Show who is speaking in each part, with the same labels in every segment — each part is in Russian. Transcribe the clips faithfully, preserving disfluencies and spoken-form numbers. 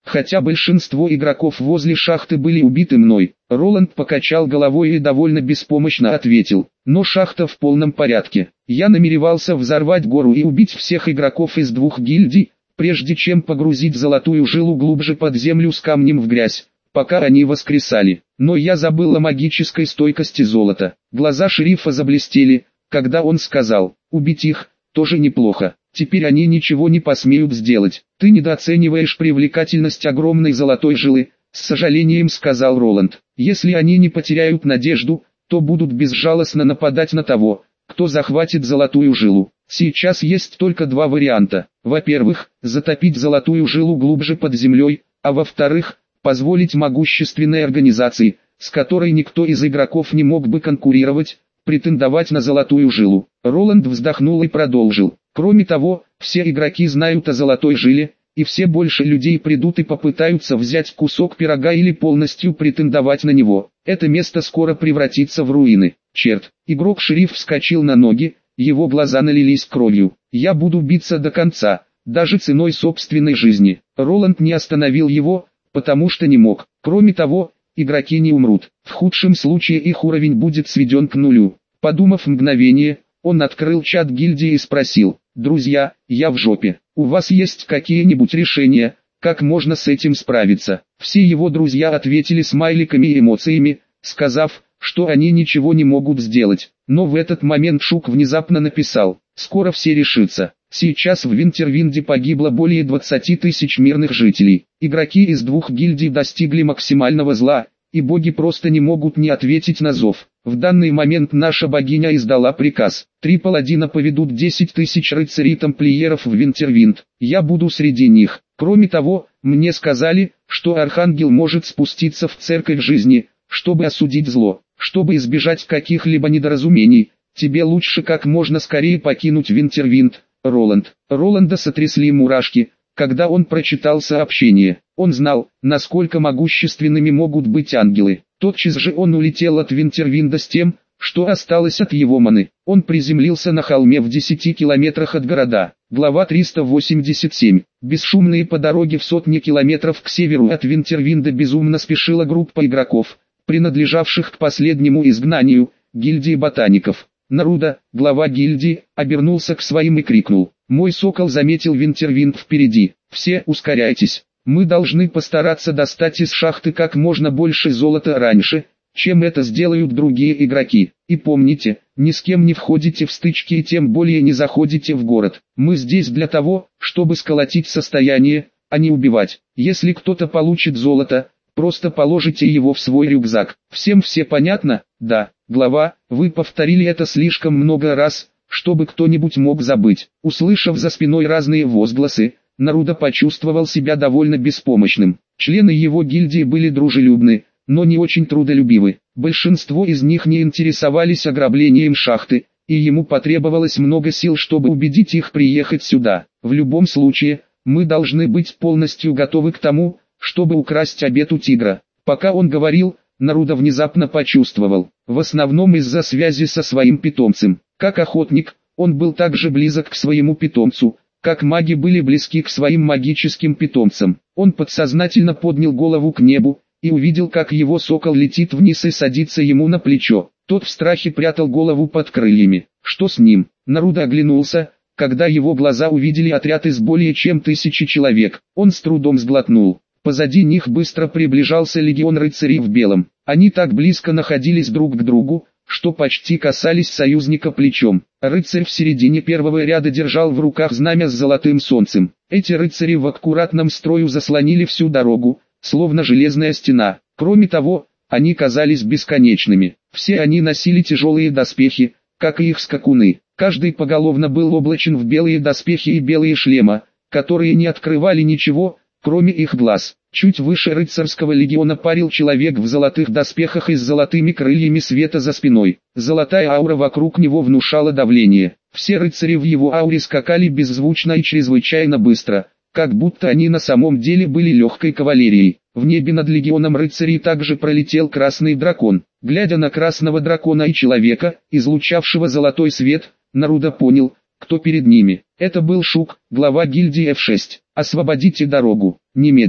Speaker 1: хотя большинство игроков возле шахты были убиты мной. Роланд покачал головой и довольно беспомощно ответил: но шахта в полном порядке. Я намеревался взорвать гору и убить всех игроков из двух гильдий, прежде чем погрузить золотую жилу глубже под землю с камнем в грязь, пока они воскресали. Но я забыл о магической стойкости золота. Глаза шерифа заблестели, когда он сказал: убить их тоже неплохо. Теперь они ничего не посмеют сделать. Ты недооцениваешь привлекательность огромной золотой жилы, с сожалением сказал Роланд. Если они не потеряют надежду, то будут безжалостно нападать на того, кто захватит золотую жилу. Сейчас есть только два варианта. Во-первых, затопить золотую жилу глубже под землей, а во-вторых, позволить могущественной организации, с которой никто из игроков не мог бы конкурировать, претендовать на золотую жилу. Роланд вздохнул и продолжил. Кроме того, все игроки знают о золотой жиле, и все больше людей придут и попытаются взять кусок пирога или полностью претендовать на него. Это место скоро превратится в руины. Черт, игрок-шериф вскочил на ноги, его глаза налились кровью. Я буду биться до конца, даже ценой собственной жизни. Роланд не остановил его, потому что не мог. Кроме того, игроки не умрут. В худшем случае их уровень будет сведен к нулю. Подумав мгновение, он открыл чат гильдии и спросил: «Друзья, я в жопе. У вас есть какие-нибудь решения, как можно с этим справиться?» Все его друзья ответили смайликами и эмоциями, сказав, что они ничего не могут сделать. Но в этот момент Шук внезапно написал: «Скоро все решится». Сейчас в Винтервинде погибло более двадцати тысяч мирных жителей. Игроки из двух гильдий достигли максимального зла, и боги просто не могут не ответить на зов. В данный момент наша богиня издала приказ. Три паладина поведут десять тысяч рыцарей-тамплиеров в Винтервинд. Я буду среди них. Кроме того, мне сказали, что Архангел может спуститься в церковь жизни, чтобы осудить зло. Чтобы избежать каких-либо недоразумений, тебе лучше как можно скорее покинуть Винтервинд, Роланд. Роланда сотрясли мурашки, когда он прочитал сообщение. Он знал, насколько могущественными могут быть ангелы. Тотчас же он улетел от Винтервинда с тем, что осталось от его маны. Он приземлился на холме в десяти километрах от города. Глава триста восемьдесят семь. Бесшумные по дороге в сотни километров к северу от Винтервинда безумно спешила группа игроков, принадлежавших к последнему изгнанию, гильдии ботаников. Наруда, глава гильдии, обернулся к своим и крикнул: «Мой сокол заметил Винтервинд впереди. Все ускоряйтесь. Мы должны постараться достать из шахты как можно больше золота раньше, чем это сделают другие игроки. И помните, ни с кем не входите в стычки и тем более не заходите в город. Мы здесь для того, чтобы сколотить состояние, а не убивать. Если кто-то получит золото, просто положите его в свой рюкзак. Всем все понятно?» «Да, глава, вы повторили это слишком много раз, чтобы кто-нибудь мог забыть». Услышав за спиной разные возгласы, Наруда почувствовал себя довольно беспомощным. Члены его гильдии были дружелюбны, но не очень трудолюбивы. Большинство из них не интересовались ограблением шахты, и ему потребовалось много сил, чтобы убедить их приехать сюда. В любом случае, мы должны быть полностью готовы к тому, чтобы украсть обед у тигра. Пока он говорил, Наруда внезапно почувствовал, в основном из-за связи со своим питомцем. Как охотник, он был так же близок к своему питомцу, как маги были близки к своим магическим питомцам. Он подсознательно поднял голову к небу, и увидел, как его сокол летит вниз и садится ему на плечо. Тот в страхе прятал голову под крыльями. Что с ним? Наруда оглянулся, когда его глаза увидели отряд из более чем тысячи человек. Он с трудом сглотнул. Позади них быстро приближался легион рыцарей в белом. Они так близко находились друг к другу, что почти касались союзника плечом. Рыцарь в середине первого ряда держал в руках знамя с золотым солнцем. Эти рыцари в аккуратном строю заслонили всю дорогу, словно железная стена. Кроме того, они казались бесконечными. Все они носили тяжелые доспехи, как и их скакуны. Каждый поголовно был облачен в белые доспехи и белые шлема, которые не открывали ничего, кроме их глаз. Чуть выше рыцарского легиона парил человек в золотых доспехах и с золотыми крыльями света за спиной. Золотая аура вокруг него внушала давление. Все рыцари в его ауре скакали беззвучно и чрезвычайно быстро, как будто они на самом деле были легкой кавалерией. В небе над легионом рыцарей также пролетел красный дракон. Глядя на красного дракона и человека, излучавшего золотой свет, Наруда понял, кто перед ними. Это был Шук, глава гильдии эф шесть. «Освободите дорогу, немедленно!»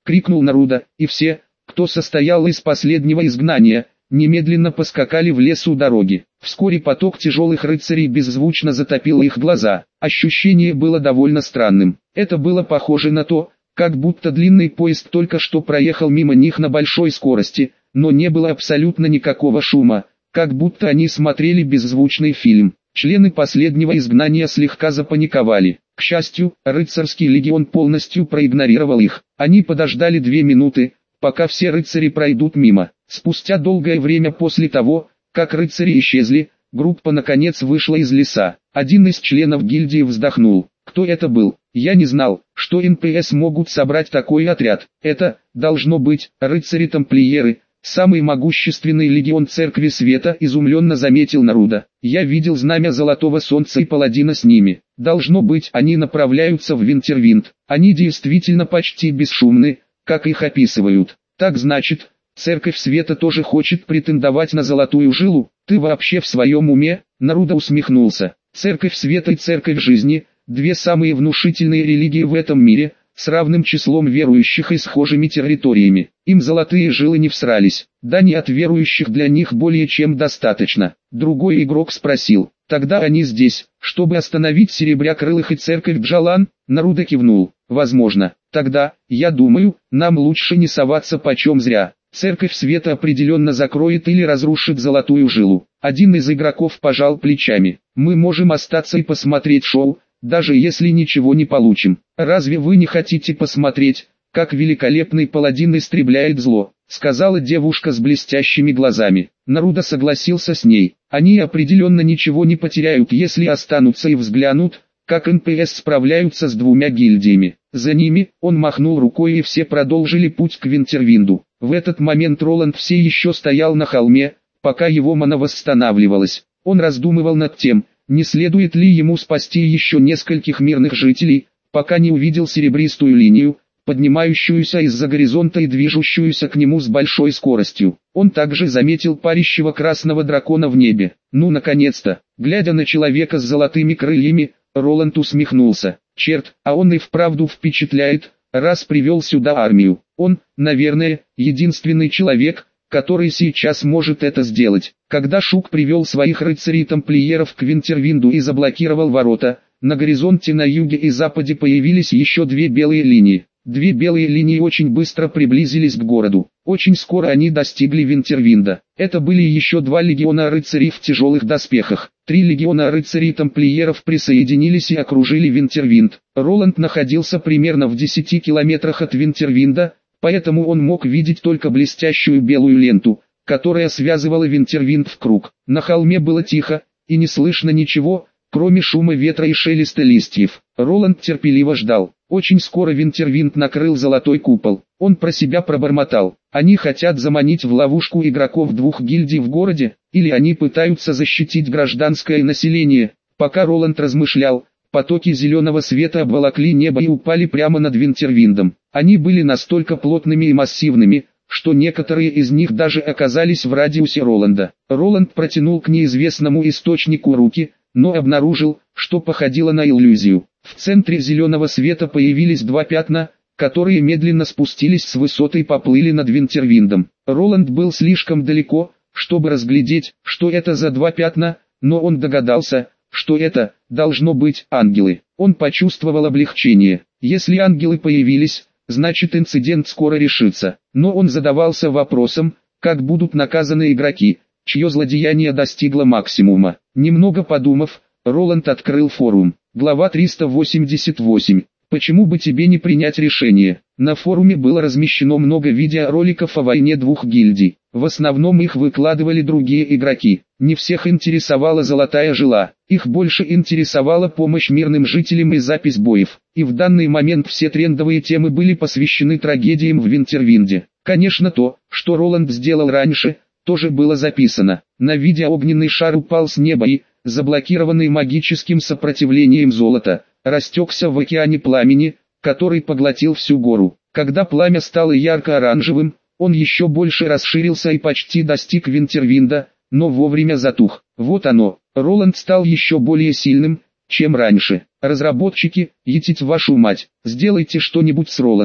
Speaker 1: — крикнул Наруда, и все, кто состоял из последнего изгнания, немедленно поскакали в лес у дороги. Вскоре поток тяжелых рыцарей беззвучно затопил их глаза. Ощущение было довольно странным. Это было похоже на то, как будто длинный поезд только что проехал мимо них на большой скорости, но не было абсолютно никакого шума, как будто они смотрели беззвучный фильм. Члены последнего изгнания слегка запаниковали. К счастью, рыцарский легион полностью проигнорировал их. Они подождали две минуты, пока все рыцари пройдут мимо. Спустя долгое время после того, как рыцари исчезли, группа наконец вышла из леса. Один из членов гильдии вздохнул. Кто это был? Я не знал, что эн пэ эс могут собрать такой отряд. Это, должно быть, рыцари-тамплиеры, самый могущественный легион Церкви Света, изумленно заметил Наруда. Я видел знамя Золотого Солнца и паладина с ними. Должно быть, они направляются в Винтервинд. Они действительно почти бесшумны, как их описывают. Так значит, Церковь Света тоже хочет претендовать на Золотую Жилу? Ты вообще в своем уме? Наруда усмехнулся. Церковь Света и Церковь Жизни – две самые внушительные религии в этом мире, с равным числом верующих и схожими территориями. Им Золотые Жилы не всрались. Дани от верующих для них более чем достаточно. Другой игрок спросил. Тогда они здесь, чтобы остановить Серебрякрылых и Церковь Джалан? Наруда кивнул. Возможно. Тогда, я думаю, нам лучше не соваться почем зря. Церковь Света определенно закроет или разрушит Золотую Жилу. Один из игроков пожал плечами. Мы можем остаться и посмотреть шоу, даже если ничего не получим. Разве вы не хотите посмотреть, как великолепный паладин истребляет зло? Сказала девушка с блестящими глазами. Наруда согласился с ней. Они определенно ничего не потеряют, если останутся и взглянут, как эн пэ эс справляются с двумя гильдиями. За ними, он махнул рукой, и все продолжили путь к Винтервинду. В этот момент Роланд все еще стоял на холме, пока его мана восстанавливалась. Он раздумывал над тем, не следует ли ему спасти еще нескольких мирных жителей, пока не увидел серебристую линию, поднимающуюся из-за горизонта и движущуюся к нему с большой скоростью. Он также заметил парящего красного дракона в небе. Ну, наконец-то! Глядя на человека с золотыми крыльями, Роланд усмехнулся. Черт, а он и вправду впечатляет, раз привел сюда армию. Он, наверное, единственный человек, который сейчас может это сделать. Когда Шук привел своих рыцарей-тамплиеров к Винтервинду и заблокировал ворота, на горизонте на юге и западе появились еще две белые линии. Две белые линии очень быстро приблизились к городу. Очень скоро они достигли Винтервинда. Это были еще два легиона рыцарей в тяжелых доспехах. Три легиона рыцарей-тамплиеров присоединились и окружили Винтервинд. Роланд находился примерно в десяти километрах от Винтервинда, поэтому он мог видеть только блестящую белую ленту, которая связывала Винтервинд в круг. На холме было тихо, и не слышно ничего, кроме шума ветра и шелеста листьев. Роланд терпеливо ждал. Очень скоро Винтервинд накрыл золотой купол. Он про себя пробормотал. Они хотят заманить в ловушку игроков двух гильдий в городе, или они пытаются защитить гражданское население. Пока Роланд размышлял, потоки зеленого света обволокли небо и упали прямо над Винтервиндом. Они были настолько плотными и массивными, что некоторые из них даже оказались в радиусе Роланда. Роланд протянул к неизвестному источнику руки, но обнаружил, что походило на иллюзию. В центре зеленого света появились два пятна, которые медленно спустились с высоты и поплыли над Винтервиндом. Роланд был слишком далеко, чтобы разглядеть, что это за два пятна, но он догадался, что это, должно быть, ангелы. Он почувствовал облегчение. Если ангелы появились, значит инцидент скоро решится. Но он задавался вопросом, как будут наказаны игроки, чье злодеяние достигло максимума. Немного подумав, Роланд открыл форум. Глава триста восемьдесят восемь. Почему бы тебе не принять решение? На форуме было размещено много видеороликов о войне двух гильдий. В основном их выкладывали другие игроки. Не всех интересовала Золотая Жила. Их больше интересовала помощь мирным жителям и запись боев. И в данный момент все трендовые темы были посвящены трагедиям в Винтервинде. Конечно, то, что Роланд сделал раньше, тоже было записано. На видео огненный шар упал с неба и, заблокированный магическим сопротивлением золота, растекся в океане пламени, который поглотил всю гору. Когда пламя стало ярко-оранжевым, он еще больше расширился и почти достиг Винтервинда, но вовремя затух. Вот оно, Роланд стал еще более сильным, чем раньше. Разработчики, етить вашу мать, сделайте что-нибудь с Роландом.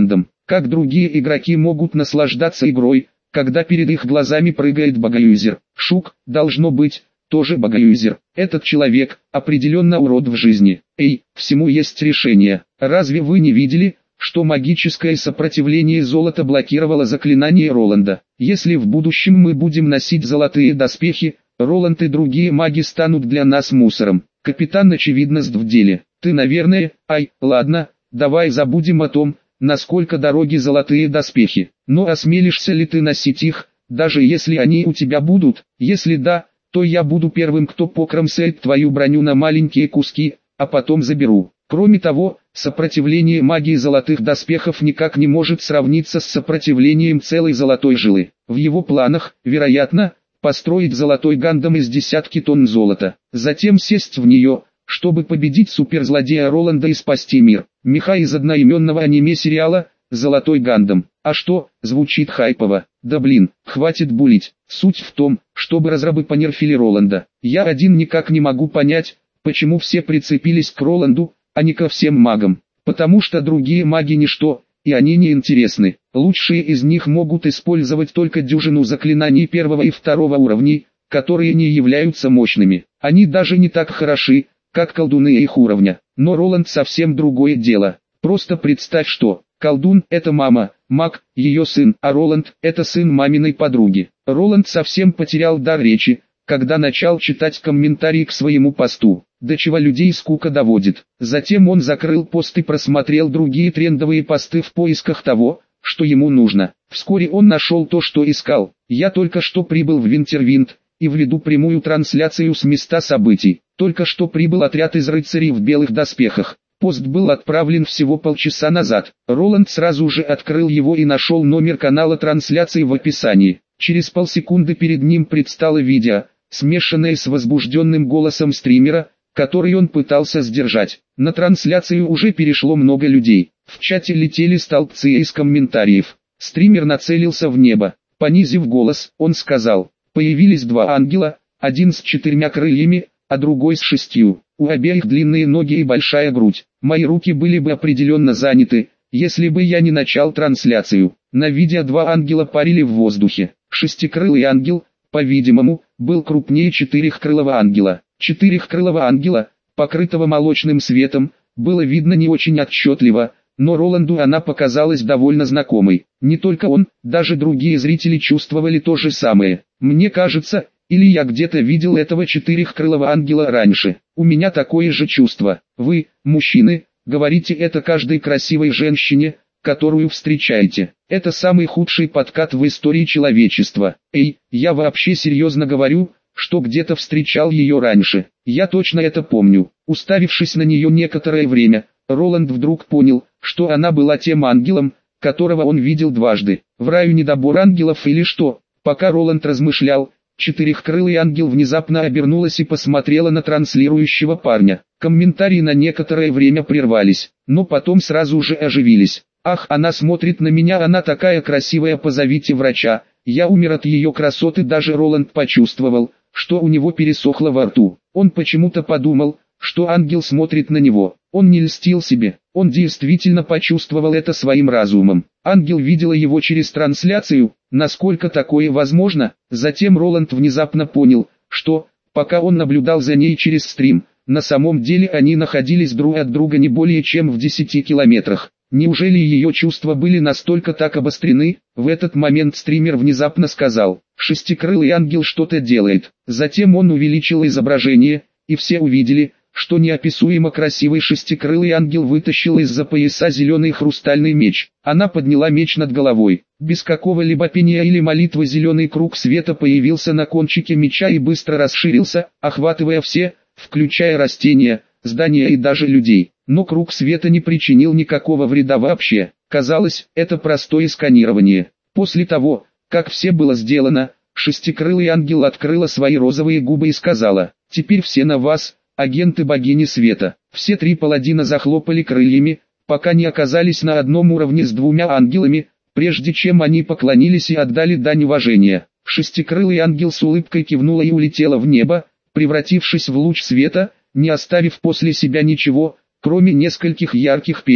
Speaker 1: Как другие игроки могут наслаждаться игрой, когда перед их глазами прыгает богоюзер? Шук, должно быть, тоже богоюзер. Этот человек, определенно урод в жизни. Эй, всему есть решение. Разве вы не видели, что магическое сопротивление золота блокировало заклинание Роланда? Если в будущем мы будем носить золотые доспехи, Роланд и другие маги станут для нас мусором. Капитан очевидность в деле. Ты, наверное, ай, ладно, давай забудем о том, насколько дороги золотые доспехи. Но осмелишься ли ты носить их, даже если они у тебя будут? Если да, то я буду первым, кто покромсает твою броню на маленькие куски, а потом заберу. Кроме того, сопротивление магии золотых доспехов никак не может сравниться с сопротивлением целой золотой жилы. В его планах, вероятно, построить золотой гандам из десятки тонн золота, затем сесть в нее, чтобы победить суперзлодея Роланда и спасти мир. Меха из одноименного аниме-сериала «Золотой гандам». А что, звучит хайпово. Да блин, хватит булить. Суть в том, чтобы разрабы понерфили Роланда. Я один никак не могу понять, почему все прицепились к Роланду, а не ко всем магам. Потому что другие маги ничто, и они не интересны. Лучшие из них могут использовать только дюжину заклинаний первого и второго уровней, которые не являются мощными. Они даже не так хороши, как колдуны их уровня. Но Роланд совсем другое дело. Просто представь, что колдун – это мама, маг – ее сын, а Роланд – это сын маминой подруги. Роланд совсем потерял дар речи, когда начал читать комментарии к своему посту. До чего людей скука доводит. Затем он закрыл пост и просмотрел другие трендовые посты в поисках того, что ему нужно. Вскоре он нашел то, что искал. Я только что прибыл в Винтервинд, и введу прямую трансляцию с места событий. Только что прибыл отряд из рыцарей в белых доспехах. Пост был отправлен всего полчаса назад. Роланд сразу же открыл его и нашел номер канала трансляции в описании. Через полсекунды перед ним предстало видео, смешанное с возбужденным голосом стримера, который он пытался сдержать. На трансляцию уже перешло много людей. В чате летели столбцы из комментариев. Стример нацелился в небо. Понизив голос, он сказал: «Появились два ангела, один с четырьмя крыльями, а другой с шестью. У обеих длинные ноги и большая грудь. Мои руки были бы определенно заняты, если бы я не начал трансляцию». На видео два ангела парили в воздухе. Шестикрылый ангел, по-видимому, был крупнее четырехкрылого ангела. Четырехкрылого ангела, покрытого молочным светом, было видно не очень отчетливо, но Роланду она показалась довольно знакомой. Не только он, даже другие зрители чувствовали то же самое. Мне кажется, или я где-то видел этого четырехкрылого ангела раньше. У меня такое же чувство. Вы, мужчины, говорите это каждой красивой женщине, которую встречаете. Это самый худший подкат в истории человечества. Эй, я вообще серьезно говорю, что где-то встречал ее раньше. Я точно это помню. Уставившись на нее некоторое время, Роланд вдруг понял, что она была тем ангелом, которого он видел дважды. В раю недобор ангелов или что? Пока Роланд размышлял, четырехкрылый ангел внезапно обернулась и посмотрела на транслирующего парня. Комментарии на некоторое время прервались, но потом сразу же оживились. «Ах, она смотрит на меня, она такая красивая, позовите врача». Я умер от ее красоты. Даже Роланд почувствовал, что у него пересохло во рту. Он почему-то подумал, что ангел смотрит на него. Он не льстил себе, он действительно почувствовал это своим разумом. Ангел видела его через трансляцию, насколько такое возможно. Затем Роланд внезапно понял, что, пока он наблюдал за ней через стрим, на самом деле они находились друг от друга не более чем в десяти километрах. Неужели ее чувства были настолько так обострены? В этот момент стример внезапно сказал: «Шестикрылый ангел что-то делает». Затем он увеличил изображение, и все увидели, что неописуемо красивый шестикрылый ангел вытащил из-за пояса зеленый хрустальный меч. Она подняла меч над головой. Без какого-либо пения или молитвы зеленый круг света появился на кончике меча и быстро расширился, охватывая все, включая растения, здания и даже людей. Но круг света не причинил никакого вреда вообще. Казалось, это простое сканирование. После того, как все было сделано, шестикрылый ангел открыла свои розовые губы и сказала: «Теперь все на вас, агенты богини света». Все три паладина захлопали крыльями, пока не оказались на одном уровне с двумя ангелами, прежде чем они поклонились и отдали дань уважения. Шестикрылый ангел с улыбкой кивнула и улетела в небо, превратившись в луч света, не оставив после себя ничего, кроме нескольких ярких перьев.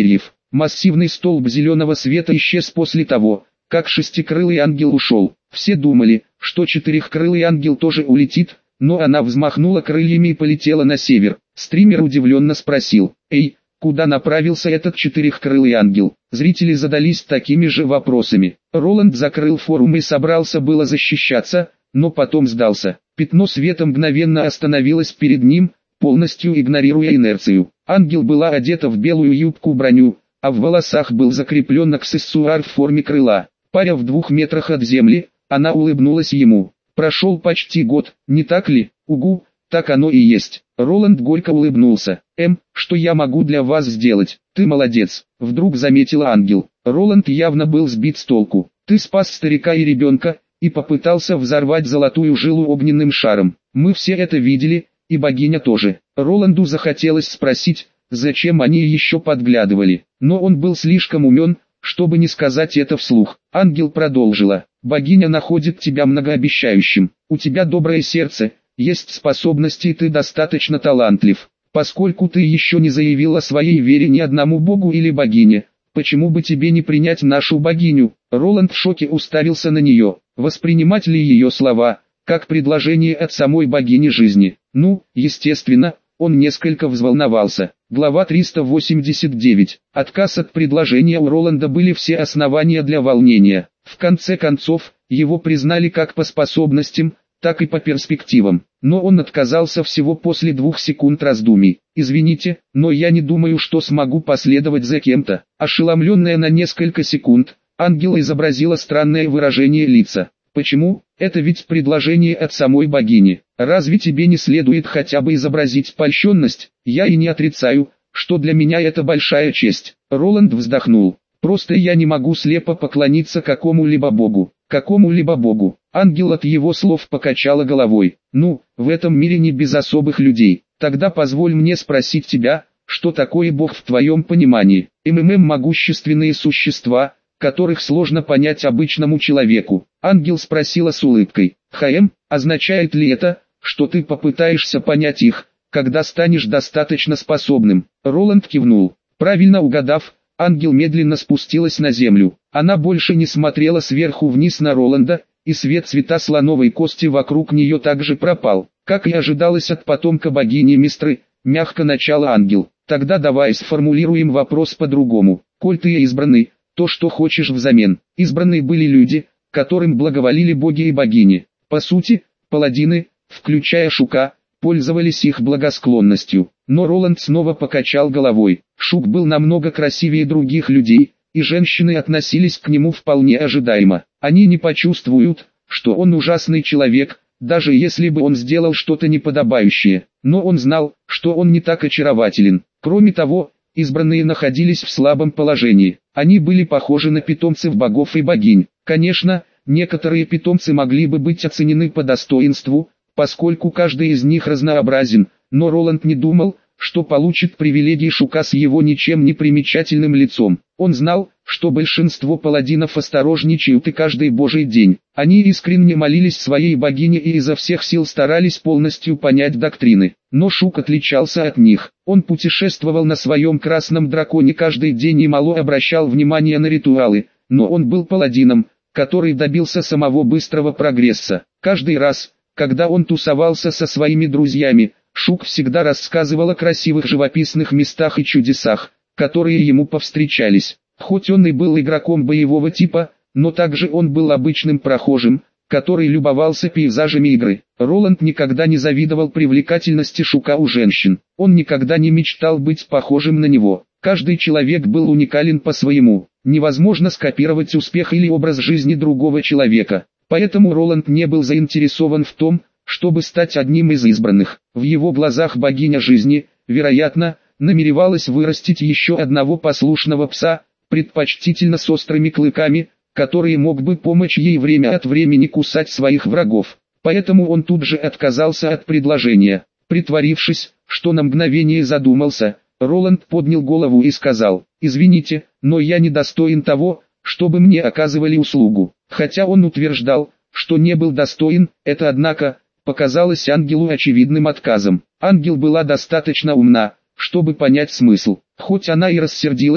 Speaker 1: Массивный столб зеленого света исчез после того, как шестикрылый ангел ушел. Все думали, что четырехкрылый ангел тоже улетит, но она взмахнула крыльями и полетела на север. Стример удивленно спросил: «Эй, куда направился этот четырехкрылый ангел?» Зрители задались такими же вопросами. Роланд закрыл форум и собрался было защищаться, но потом сдался. Пятно света мгновенно остановилось перед ним, полностью игнорируя инерцию. Ангел была одета в белую юбку-броню, а в волосах был закреплен аксессуар в форме крыла. Паря в двух метрах от земли, она улыбнулась ему. «Прошел почти год, не так ли?» «Угу, так оно и есть». Роланд горько улыбнулся. «Эм, что я могу для вас сделать?» «Ты молодец», — вдруг заметила ангел. Роланд явно был сбит с толку. «Ты спас старика и ребенка, и попытался взорвать золотую жилу огненным шаром. Мы все это видели, и богиня тоже». Роланду захотелось спросить, зачем они еще подглядывали, но он был слишком умен, чтобы не сказать это вслух. Ангел продолжила: «Богиня находит тебя многообещающим. У тебя доброе сердце, есть способности и ты достаточно талантлив. Поскольку ты еще не заявил о своей вере ни одному богу или богине, почему бы тебе не принять нашу богиню?» Роланд в шоке уставился на нее. Воспринимать ли ее слова как предложение от самой богини жизни? Ну, естественно, он несколько взволновался. Глава триста восемьдесят девять. Отказ от предложения у Роланда были все основания для волнения. В конце концов, его признали как по способностям, так и по перспективам. Но он отказался всего после двух секунд раздумий. «Извините, но я не думаю, что смогу последовать за кем-то». Ошеломленная на несколько секунд, ангел изобразила странное выражение лица. «Почему? Это ведь предложение от самой богини. Разве тебе не следует хотя бы изобразить польщенность? Я и не отрицаю, что для меня это большая честь». Роланд вздохнул. «Просто я не могу слепо поклониться какому-либо богу». «Какому-либо богу?» Ангел от его слов покачала головой. «Ну, в этом мире не без особых людей. Тогда позволь мне спросить тебя, что такое бог в твоем понимании?» «МММ могущественные существа, которых сложно понять обычному человеку». Ангел спросила с улыбкой: «ХМ, означает ли это, что ты попытаешься понять их, когда станешь достаточно способным?» Роланд кивнул. Правильно угадав, ангел медленно спустилась на землю. Она больше не смотрела сверху вниз на Роланда, и свет цвета слоновой кости вокруг нее также пропал. «Как и ожидалось от потомка богини Мистры», мягко начала ангел. «Тогда давай сформулируем вопрос по-другому. Коль ты избранный, то что хочешь взамен?» Избранные были люди, которым благоволили боги и богини. По сути, паладины, включая Шука, пользовались их благосклонностью. Но Роланд снова покачал головой. Шук был намного красивее других людей, и женщины относились к нему вполне ожидаемо. Они не почувствуют, что он ужасный человек, даже если бы он сделал что-то неподобающее. Но он знал, что он не так очарователен. Кроме того, избранные находились в слабом положении. Они были похожи на питомцев богов и богинь. Конечно, некоторые питомцы могли бы быть оценены по достоинству, поскольку каждый из них разнообразен, но Роланд не думал, что получит привилегии Шука с его ничем не примечательным лицом. Он знал, что большинство паладинов осторожничают и каждый божий день. Они искренне молились своей богине и изо всех сил старались полностью понять доктрины. Но Шук отличался от них. Он путешествовал на своем красном драконе каждый день и мало обращал внимания на ритуалы, но он был паладином, который добился самого быстрого прогресса. Каждый раз, когда он тусовался со своими друзьями, Шук всегда рассказывал о красивых живописных местах и чудесах, которые ему повстречались. Хоть он и был игроком боевого типа, но также он был обычным прохожим, который любовался пейзажами игры. Роланд никогда не завидовал привлекательности Шука у женщин. Он никогда не мечтал быть похожим на него. Каждый человек был уникален по-своему. Невозможно скопировать успех или образ жизни другого человека. Поэтому Роланд не был заинтересован в том, чтобы стать одним из избранных. В его глазах богиня жизни, вероятно, намеревалась вырастить еще одного послушного пса, предпочтительно с острыми клыками, который мог бы помочь ей время от времени кусать своих врагов. Поэтому он тут же отказался от предложения. Притворившись, что на мгновение задумался, Роланд поднял голову и сказал: «Извините, но я не достоин того, чтобы мне оказывали услугу». Хотя он утверждал, что не был достоин, это однако показалось ангелу очевидным отказом. Ангел была достаточно умна, чтобы понять смысл. Хоть она и рассердилась,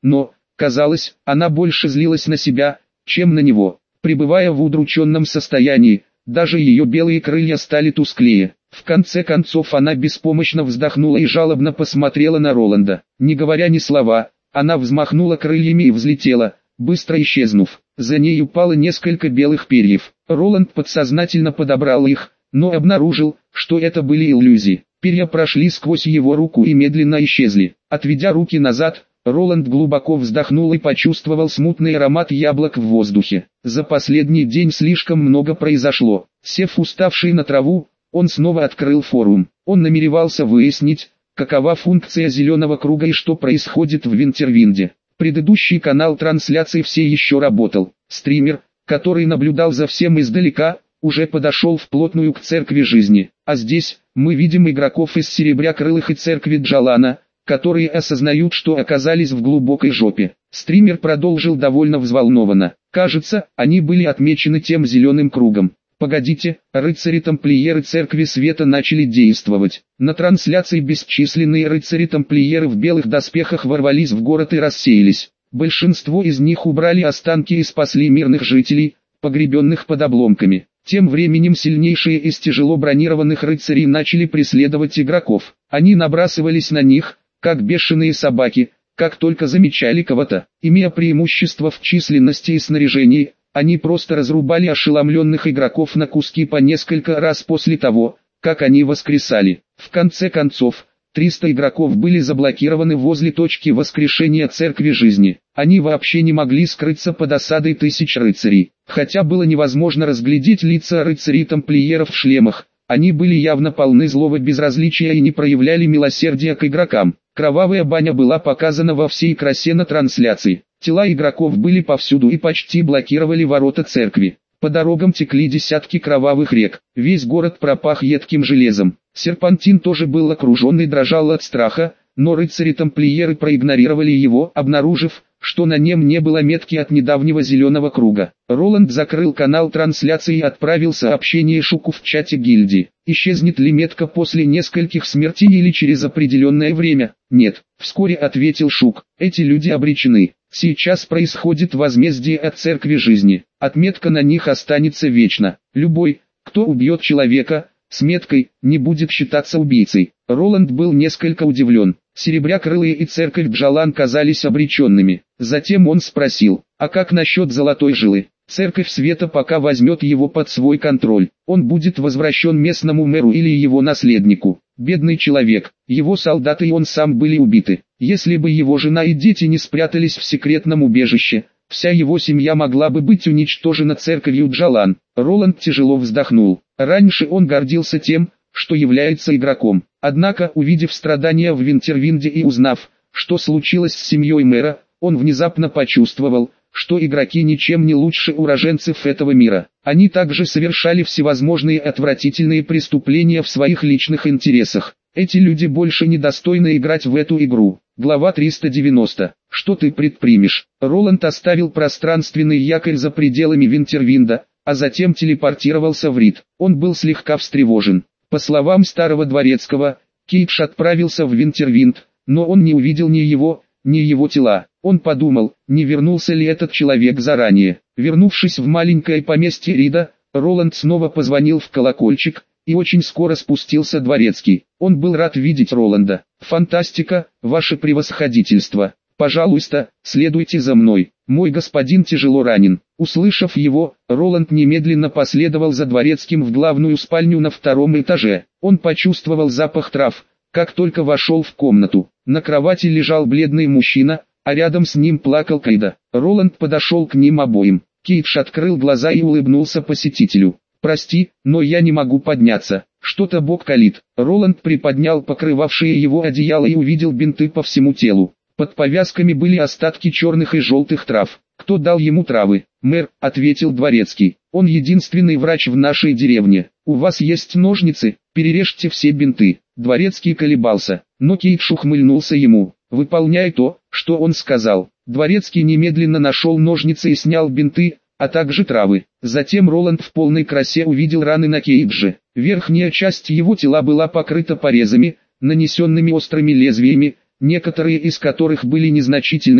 Speaker 1: но, казалось, она больше злилась на себя, чем на него. Пребывая в удрученном состоянии, даже ее белые крылья стали тусклее. В конце концов она беспомощно вздохнула и жалобно посмотрела на Роланда. Не говоря ни слова, она взмахнула крыльями и взлетела, быстро исчезнув. За ней упало несколько белых перьев. Роланд подсознательно подобрал их, но обнаружил, что это были иллюзии. Перья прошли сквозь его руку и медленно исчезли. Отведя руки назад, Роланд глубоко вздохнул и почувствовал смутный аромат яблок в воздухе. За последний день слишком много произошло. Сев уставший на траву, он снова открыл форум. Он намеревался выяснить, какова функция зеленого круга и что происходит в Винтервинде. Предыдущий канал трансляции все еще работал. Стример, который наблюдал за всем издалека, уже подошел вплотную к церкви жизни. А здесь, мы видим игроков из Серебрякрылых и церкви Джалана, которые осознают, что оказались в глубокой жопе. Стример продолжил довольно взволнованно. Кажется, они были отмечены тем зеленым кругом. Погодите, рыцари-тамплиеры Церкви Света начали действовать. На трансляции бесчисленные рыцари-тамплиеры в белых доспехах ворвались в город и рассеялись. Большинство из них убрали останки и спасли мирных жителей, погребенных под обломками. Тем временем сильнейшие из тяжело бронированных рыцарей начали преследовать игроков. Они набрасывались на них, как бешеные собаки, как только замечали кого-то. Имея преимущество в численности и снаряжении, они просто разрубали ошеломленных игроков на куски по несколько раз после того, как они воскресали. В конце концов, триста игроков были заблокированы возле точки воскрешения Церкви Жизни. Они вообще не могли скрыться под осадой тысяч рыцарей. Хотя было невозможно разглядеть лица рыцарей-тамплиеров в шлемах, они были явно полны злого безразличия и не проявляли милосердия к игрокам. Кровавая баня была показана во всей красе на трансляции. Тела игроков были повсюду и почти блокировали ворота церкви. По дорогам текли десятки кровавых рек. Весь город пропах едким железом. Серпантин тоже был окружен и дрожал от страха, но рыцари-тамплиеры проигнорировали его, обнаружив, что на нем не было метки от недавнего зеленого круга. Роланд закрыл канал трансляции и отправил сообщение Шуку в чате гильдии. Исчезнет ли метка после нескольких смертей или через определенное время? Нет, вскоре ответил Шук. Эти люди обречены. Сейчас происходит возмездие от Церкви Жизни. Отметка на них останется вечно. Любой, кто убьет человека с меткой, не будет считаться убийцей. Роланд был несколько удивлен. Серебрякрылые и церковь Джалан казались обреченными. Затем он спросил, а как насчет Золотой Жилы? Церковь Света пока возьмет его под свой контроль. Он будет возвращен местному мэру или его наследнику. Бедный человек, его солдаты и он сам были убиты. Если бы его жена и дети не спрятались в секретном убежище, вся его семья могла бы быть уничтожена церковью Джалан. Роланд тяжело вздохнул. Раньше он гордился тем, что является игроком. Однако, увидев страдания в Винтервинде и узнав, что случилось с семьей мэра, он внезапно почувствовал, что игроки ничем не лучше уроженцев этого мира. Они также совершали всевозможные отвратительные преступления в своих личных интересах. Эти люди больше не достойны играть в эту игру. Глава триста девяносто. Что ты предпримешь? Роланд оставил пространственный якорь за пределами Винтервинда, а затем телепортировался в Рид. Он был слегка встревожен. По словам старого дворецкого, Кейдж отправился в Винтервинд, но он не увидел ни его, ни его тела. Он подумал, не вернулся ли этот человек заранее. Вернувшись в маленькое поместье Рида, Роланд снова позвонил в колокольчик, и очень скоро спустился дворецкий. Он был рад видеть Роланда. «Фантастика, ваше превосходительство! Пожалуйста, следуйте за мной. Мой господин тяжело ранен». Услышав его, Роланд немедленно последовал за дворецким в главную спальню на втором этаже. Он почувствовал запах трав, как только вошел в комнату. На кровати лежал бледный мужчина, а рядом с ним плакал Кайда. Роланд подошел к ним обоим. Кейдж открыл глаза и улыбнулся посетителю. «Прости, но я не могу подняться. Что-то бок калит». Роланд приподнял покрывавшие его одеяло и увидел бинты по всему телу. Под повязками были остатки черных и желтых трав. «Кто дал ему травы?» «Мэр», — ответил дворецкий. «Он единственный врач в нашей деревне. У вас есть ножницы? Перережьте все бинты». Дворецкий колебался, но Кейдж ухмыльнулся ему. «Выполняй то, что он сказал». Дворецкий немедленно нашел ножницы и снял бинты, а также травы. Затем Роланд в полной красе увидел раны на Кейдже. Верхняя часть его тела была покрыта порезами, нанесенными острыми лезвиями, некоторые из которых были незначительными,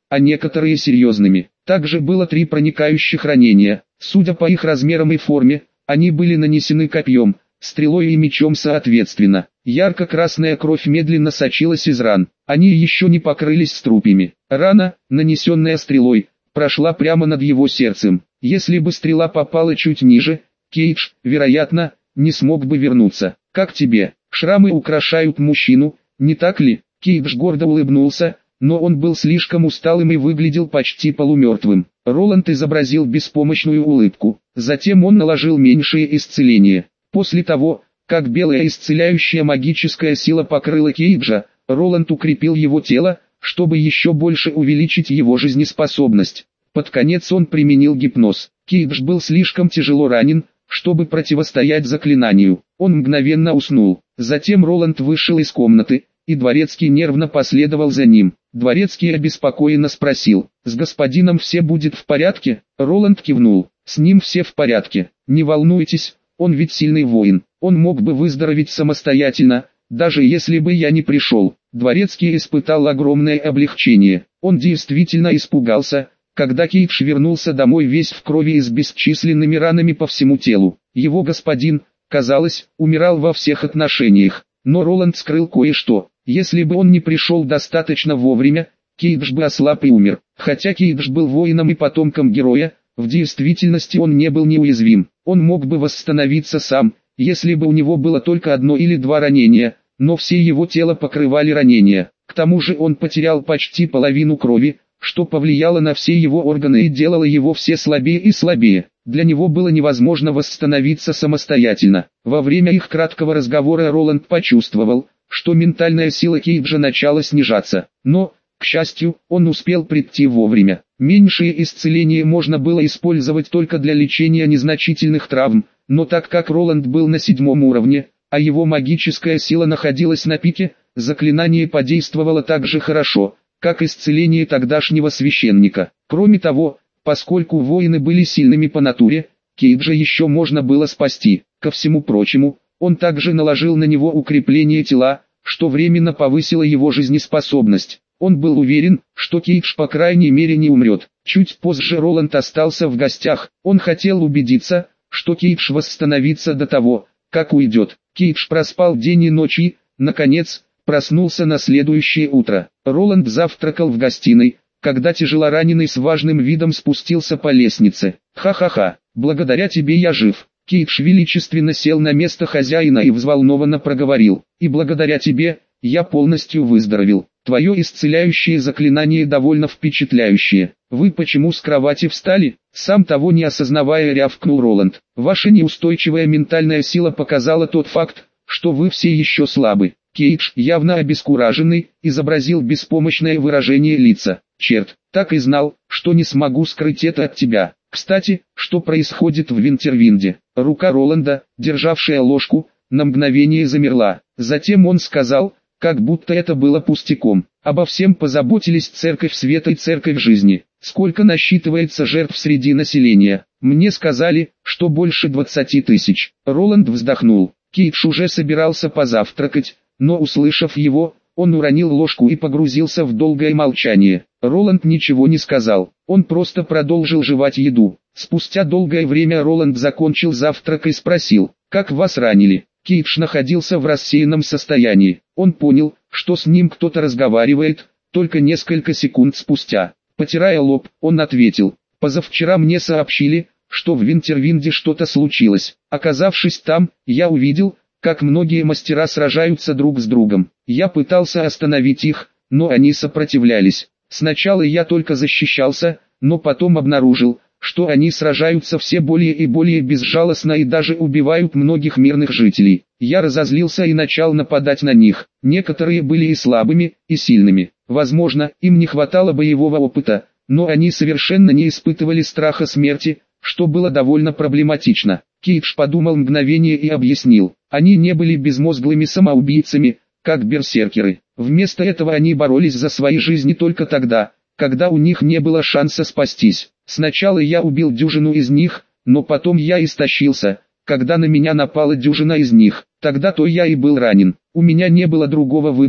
Speaker 1: а некоторые серьезными. Также было три проникающих ранения. Судя по их размерам и форме, они были нанесены копьем, стрелой и мечом соответственно. Ярко-красная кровь медленно сочилась из ран. Они еще не покрылись струпьями. Рана, нанесенная стрелой, прошла прямо над его сердцем. Если бы стрела попала чуть ниже, Кейдж, вероятно, не смог бы вернуться. «Как тебе? Шрамы украшают мужчину, не так ли?» Кейдж гордо улыбнулся, но он был слишком усталым и выглядел почти полумертвым. Роланд изобразил беспомощную улыбку. Затем он наложил меньшее исцеление. После того, как белая исцеляющая магическая сила покрыла Кейджа, Роланд укрепил его тело, чтобы еще больше увеличить его жизнеспособность. Под конец он применил гипноз. Кейдж был слишком тяжело ранен, чтобы противостоять заклинанию. Он мгновенно уснул. Затем Роланд вышел из комнаты, и Дворецкий нервно последовал за ним. Дворецкий обеспокоенно спросил: «С господином все будет в порядке?» Роланд кивнул: «С ним все в порядке. Не волнуйтесь, он ведь сильный воин. Он мог бы выздороветь самостоятельно, даже если бы я не пришел». Дворецкий испытал огромное облегчение. Он действительно испугался, когда Кейдж вернулся домой весь в крови и с бесчисленными ранами по всему телу. Его господин, казалось, умирал во всех отношениях. Но Роланд скрыл кое-что. Если бы он не пришел достаточно вовремя, Кейдж бы ослаб и умер. Хотя Кейдж был воином и потомком героя, в действительности он не был неуязвим. Он мог бы восстановиться сам, если бы у него было только одно или два ранения, но все его тело покрывали ранения. К тому же он потерял почти половину крови, что повлияло на все его органы и делало его все слабее и слабее. Для него было невозможно восстановиться самостоятельно. Во время их краткого разговора Роланд почувствовал, что ментальная сила Кейджа начала снижаться. Но, к счастью, он успел прийти вовремя. Меньшее исцеление можно было использовать только для лечения незначительных травм, но так как Роланд был на седьмом уровне, а его магическая сила находилась на пике, заклинание подействовало так же хорошо, как исцеление тогдашнего священника. Кроме того, поскольку воины были сильными по натуре, Кейджа еще можно было спасти. Ко всему прочему, он также наложил на него укрепление тела, что временно повысило его жизнеспособность. Он был уверен, что Кейдж по крайней мере не умрет. Чуть позже Роланд остался в гостях. Он хотел убедиться, что Кейдж восстановится до того, как уйдет. Кейдж проспал день и ночь и, наконец, проснулся на следующее утро. Роланд завтракал в гостиной, когда тяжелораненый с важным видом спустился по лестнице. «Ха-ха-ха, благодаря тебе я жив». Кейдж величественно сел на место хозяина и взволнованно проговорил: «И благодаря тебе, я полностью выздоровел. Твое исцеляющее заклинание довольно впечатляющее. Вы почему с кровати встали?» Сам того не осознавая, рявкнул Роланд. «Ваша неустойчивая ментальная сила показала тот факт, что вы все еще слабы». Кейдж, явно обескураженный, изобразил беспомощное выражение лица. «Черт, так и знал, что не смогу скрыть это от тебя. Кстати, что происходит в Винтервинде?» Рука Роланда, державшая ложку, на мгновение замерла. Затем он сказал, как будто это было пустяком: «Обо всем позаботились Церковь Света и Церковь Жизни. Сколько насчитывается жертв среди населения?» «Мне сказали, что больше двадцати тысяч». Роланд вздохнул. Кейдж уже собирался позавтракать, но, услышав его, он уронил ложку и погрузился в долгое молчание. Роланд ничего не сказал, он просто продолжил жевать еду. Спустя долгое время Роланд закончил завтрак и спросил: «Как вас ранили?» Кейдж находился в рассеянном состоянии. Он понял, что с ним кто-то разговаривает, только несколько секунд спустя. Потирая лоб, он ответил: «Позавчера мне сообщили, что в Винтервинде что-то случилось. Оказавшись там, я увидел, как многие мастера сражаются друг с другом. Я пытался остановить их, но они сопротивлялись. Сначала я только защищался, но потом обнаружил, что они сражаются все более и более безжалостно и даже убивают многих мирных жителей. Я разозлился и начал нападать на них. Некоторые были и слабыми, и сильными. Возможно, им не хватало боевого опыта, но они совершенно не испытывали страха смерти, что было довольно проблематично». Кейдж подумал мгновение и объяснил: «Они не были безмозглыми самоубийцами, как берсеркеры. Вместо этого они боролись за свои жизни только тогда, когда у них не было шанса спастись. Сначала я убил дюжину из них, но потом я истощился, когда на меня напала дюжина из них. Тогда-то я и был ранен. У меня не было другого выбора,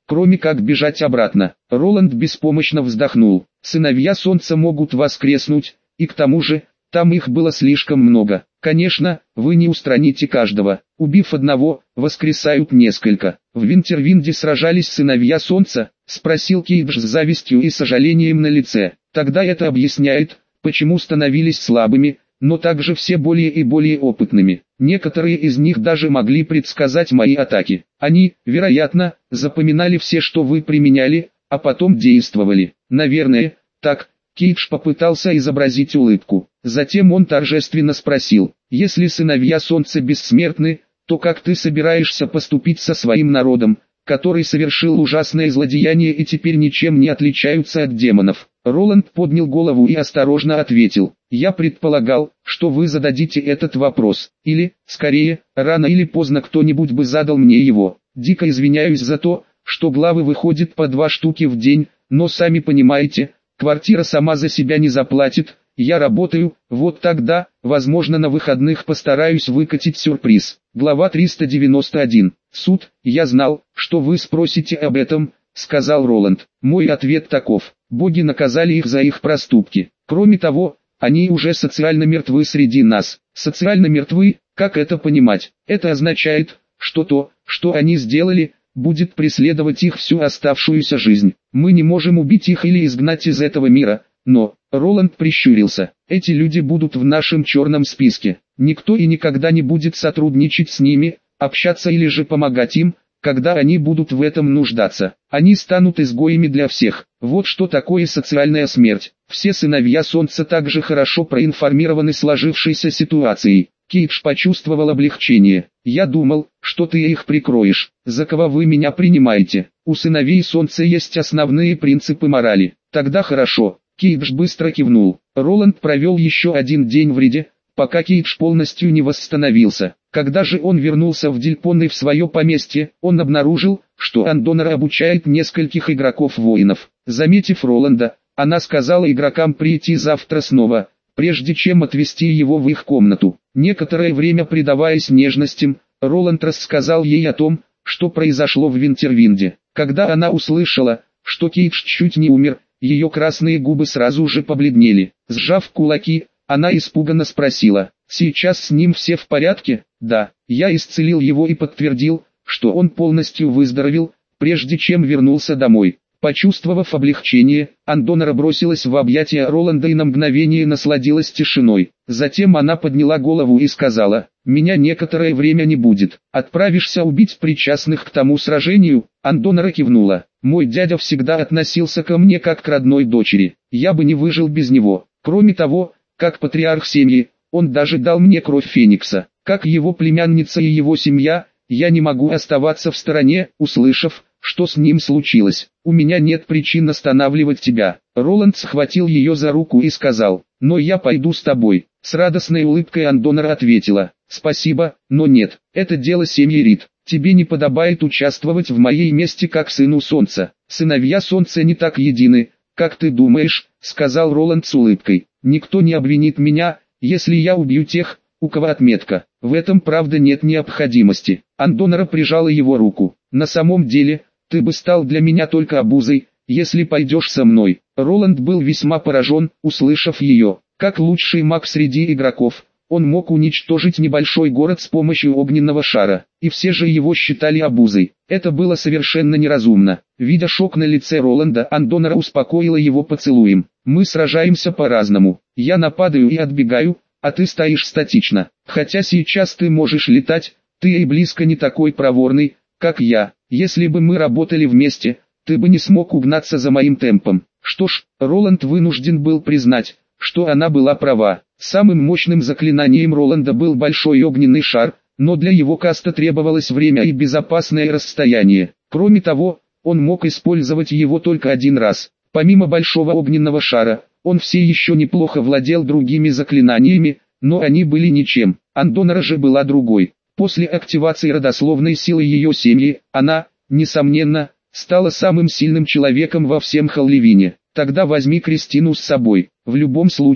Speaker 1: кроме как бежать обратно. Роланд беспомощно вздохнул. Сыновья Солнца могут воскреснуть, и к тому же, там их было слишком много. Конечно, вы не устраните каждого. Убив одного, воскресают несколько. В Винтервинде сражались сыновья Солнца? Спросил Кейдж с завистью и сожалением на лице. Тогда это объясняет, почему становились слабыми, но также все более и более опытными. Некоторые из них даже могли предсказать мои атаки. Они, вероятно, запоминали все, что вы применяли, а потом действовали. Наверное, так. Кейдж попытался изобразить улыбку. Затем он торжественно спросил: «Если сыновья Солнца бессмертны, то как ты собираешься поступить со своим народом, который совершил ужасное злодеяние и теперь ничем не отличаются от демонов?» Роланд поднял голову и осторожно ответил: «Я предполагал, что вы зададите этот вопрос, или, скорее, рано или поздно кто-нибудь бы задал мне его. Дико извиняюсь за то, что главы выходят по два штуки в день, но сами понимаете, квартира сама за себя не заплатит, я работаю, вот тогда, возможно, на выходных постараюсь выкатить сюрприз». Глава триста девяносто один. «Суд, я знал, что вы спросите об этом», — сказал Роланд. «Мой ответ таков: боги наказали их за их проступки. Кроме того, они уже социально мертвы среди нас». Социально мертвы, как это понимать? Это означает, что то, что они сделали, будет преследовать их всю оставшуюся жизнь. Мы не можем убить их или изгнать из этого мира, но... Роланд прищурился. «Эти люди будут в нашем черном списке. Никто и никогда не будет сотрудничать с ними, общаться или же помогать им, когда они будут в этом нуждаться. Они станут изгоями для всех. Вот что такое социальная смерть. Все сыновья Солнца также хорошо проинформированы сложившейся ситуацией». Кейдж почувствовал облегчение. «Я думал, что ты их прикроешь. За кого вы меня принимаете? У сыновей Солнца есть основные принципы морали. Тогда хорошо». Кейдж быстро кивнул. Роланд провел еще один день в Риде, пока Кейдж полностью не восстановился. Когда же он вернулся в Дильпон и в свое поместье, он обнаружил, что Андонора обучает нескольких игроков-воинов. Заметив Роланда, она сказала игрокам прийти завтра снова, прежде чем отвезти его в их комнату. Некоторое время предаваясь нежностям, Роланд рассказал ей о том, что произошло в Винтервинде. Когда она услышала, что Кейдж чуть не умер, ее красные губы сразу же побледнели. Сжав кулаки, она испуганно спросила: «Сейчас с ним все в порядке?» «Да, я исцелил его и подтвердил, что он полностью выздоровел, прежде чем вернулся домой». Почувствовав облегчение, Андонора бросилась в объятия Роланда и на мгновение насладилась тишиной. Затем она подняла голову и сказала: «Меня некоторое время не будет. Отправишься убить причастных к тому сражению?» Андонора кивнула. «Мой дядя всегда относился ко мне как к родной дочери. Я бы не выжил без него. Кроме того, как патриарх семьи, он даже дал мне кровь Феникса. Как его племянница и его семья, я не могу оставаться в стороне, услышав, что с ним случилось. У меня нет причин останавливать тебя». Роланд схватил ее за руку и сказал: «Но я пойду с тобой». С радостной улыбкой Андонора ответила: «Спасибо, но нет, это дело семьи Рид. Тебе не подобает участвовать в моей мести как сыну Солнца. Сыновья Солнца не так едины, как ты думаешь», — сказал Роланд с улыбкой. «Никто не обвинит меня, если я убью тех, у кого отметка. В этом правда нет необходимости». Андонора прижала его руку. «На самом деле, ты бы стал для меня только обузой, если пойдешь со мной». Роланд был весьма поражен, услышав ее. Как лучший маг среди игроков, он мог уничтожить небольшой город с помощью огненного шара, и все же его считали обузой. Это было совершенно неразумно. Видя шок на лице Роланда, Андонора успокоила его поцелуем. «Мы сражаемся по-разному. Я нападаю и отбегаю, а ты стоишь статично. Хотя сейчас ты можешь летать, ты и близко не такой проворный, как я. Если бы мы работали вместе, ты бы не смог угнаться за моим темпом». Что ж, Роланд вынужден был признать, что она была права. Самым мощным заклинанием Роланда был большой огненный шар, но для его каста требовалось время и безопасное расстояние. Кроме того, он мог использовать его только один раз. Помимо большого огненного шара, он все еще неплохо владел другими заклинаниями, но они были ничем. Андонора же была другой. После активации родословной силы ее семьи, она, несомненно, стала самым сильным человеком во всем Халливине. Тогда возьми Кристину с собой. В любом случае,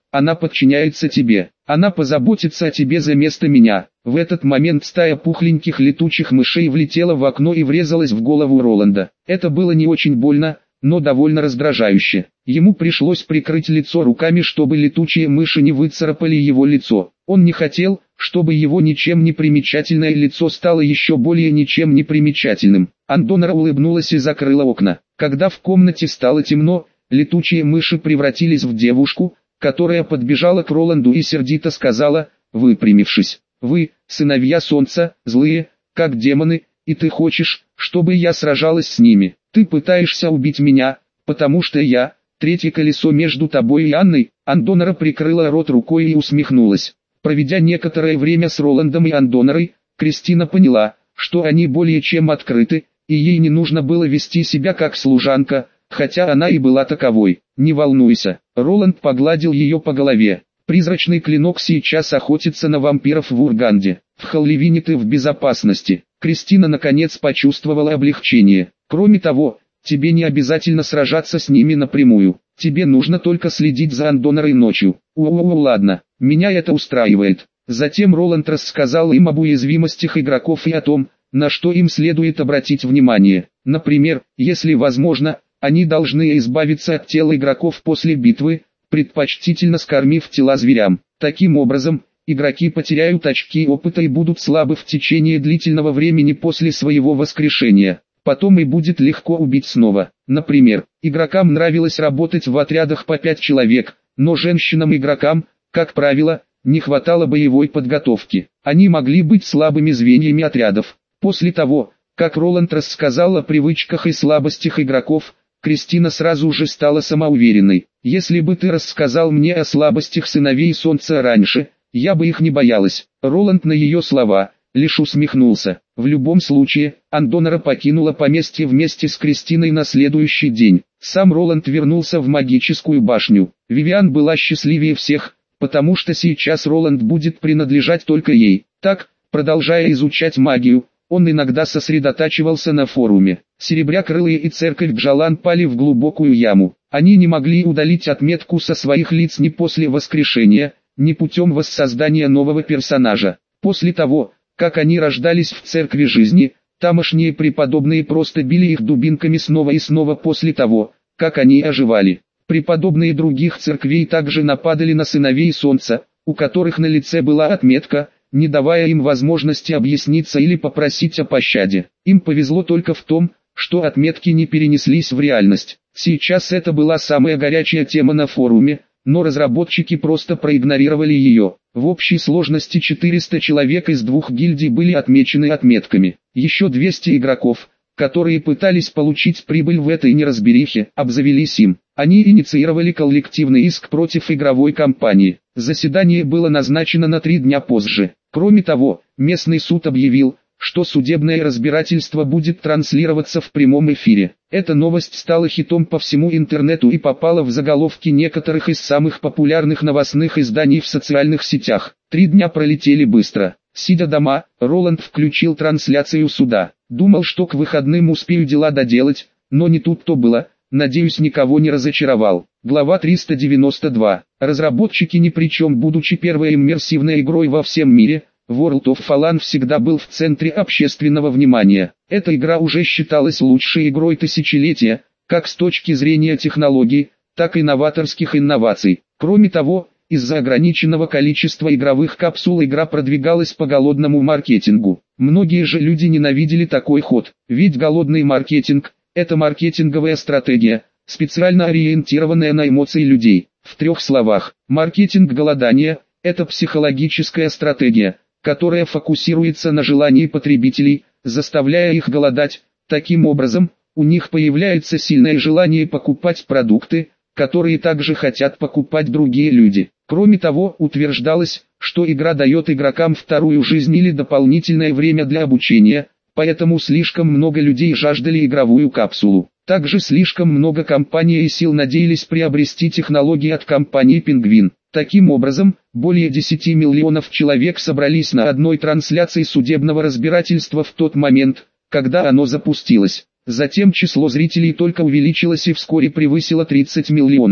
Speaker 1: она подчиняется тебе, она позаботится о тебе за место меня. В этот момент стая пухленьких летучих мышей влетела в окно и врезалась в голову Роланда. Это было не очень больно, но довольно раздражающе. Ему пришлось прикрыть лицо руками, чтобы летучие мыши не выцарапали его лицо. Он не хотел, чтобы его ничем не примечательное лицо стало еще более ничем не примечательным. Андонора улыбнулась и закрыла окна. Когда в комнате стало темно, летучие мыши превратились в девушку, которая подбежала к Роланду и сердито сказала, выпрямившись: «Вы, сыновья солнца, злые, как демоны, и ты хочешь, чтобы я сражалась с ними. Ты пытаешься убить меня, потому что я, третье колесо между тобой и Анной». Андонора прикрыла рот рукой и усмехнулась. Проведя некоторое время с Роландом и Андонорой, Кристина поняла, что они более чем открыты, и ей не нужно было вести себя как служанка, хотя она и была таковой. «Не волнуйся», Роланд погладил ее по голове. «Призрачный клинок сейчас охотится на вампиров в Урганде. В Халливине ты в безопасности». Кристина наконец почувствовала облегчение. «Кроме того, тебе не обязательно сражаться с ними напрямую. Тебе нужно только следить за Андонорой ночью». «О-о-о, ладно, меня это устраивает». Затем Роланд рассказал им об уязвимостях игроков и о том, на что им следует обратить внимание. Например, если возможно, они должны избавиться от тел игроков после битвы, предпочтительно скормив тела зверям. Таким образом, игроки потеряют очки опыта и будут слабы в течение длительного времени после своего воскрешения. Потом и будет легко убить снова. Например, игрокам нравилось работать в отрядах по пять человек, но женщинам-игрокам, как правило, не хватало боевой подготовки. Они могли быть слабыми звеньями отрядов. После того, как Роланд рассказал о привычках и слабостях игроков, Кристина сразу же стала самоуверенной. «Если бы ты рассказал мне о слабостях сыновей солнца раньше, я бы их не боялась». Роланд на ее слова лишь усмехнулся. В любом случае, Андонора покинула поместье вместе с Кристиной на следующий день. Сам Роланд вернулся в магическую башню. Вивиан была счастливее всех, потому что сейчас Роланд будет принадлежать только ей. Так, продолжая изучать магию, он иногда сосредотачивался на форуме. Серебрякрылые и церковь Джалан пали в глубокую яму. Они не могли удалить отметку со своих лиц ни после воскрешения, ни путем воссоздания нового персонажа. После того, как они рождались в церкви жизни, тамошние преподобные просто били их дубинками снова и снова после того, как они оживали. Преподобные других церквей также нападали на сыновей солнца, у которых на лице была отметка, не давая им возможности объясниться или попросить о пощаде. Им повезло только в том, что отметки не перенеслись в реальность. Сейчас это была самая горячая тема на форуме, но разработчики просто проигнорировали ее. В общей сложности четыреста человек из двух гильдий были отмечены отметками. Еще двести игроков, которые пытались получить прибыль в этой неразберихе, обзавелись им. Они инициировали коллективный иск против игровой компании. Заседание было назначено на три дня позже. Кроме того, местный суд объявил, что судебное разбирательство будет транслироваться в прямом эфире. Эта новость стала хитом по всему интернету и попала в заголовки некоторых из самых популярных новостных изданий в социальных сетях. Три дня пролетели быстро. Сидя дома, Роланд включил трансляцию суда. Думал, что к выходным успею дела доделать, но не тут-то было. Надеюсь, никого не разочаровал. Глава триста девяносто два. Разработчики ни при чем, будучи первой иммерсивной игрой во всем мире, World of Fallen всегда был в центре общественного внимания. Эта игра уже считалась лучшей игрой тысячелетия, как с точки зрения технологий, так и новаторских инноваций. Кроме того, из-за ограниченного количества игровых капсул игра продвигалась по голодному маркетингу. Многие же люди ненавидели такой ход, ведь голодный маркетинг – это маркетинговая стратегия, специально ориентированная на эмоции людей. В трех словах, маркетинг голодания – это психологическая стратегия, которая фокусируется на желании потребителей, заставляя их голодать. Таким образом, у них появляется сильное желание покупать продукты, которые также хотят покупать другие люди. Кроме того, утверждалось, что игра дает игрокам вторую жизнь или дополнительное время для обучения, поэтому слишком много людей жаждали игровую капсулу. Также слишком много компаний и сил надеялись приобрести технологии от компании Penguin. Таким образом, более десяти миллионов человек собрались на одной трансляции судебного разбирательства в тот момент, когда оно запустилось. Затем число зрителей только увеличилось и вскоре превысило тридцать миллионов.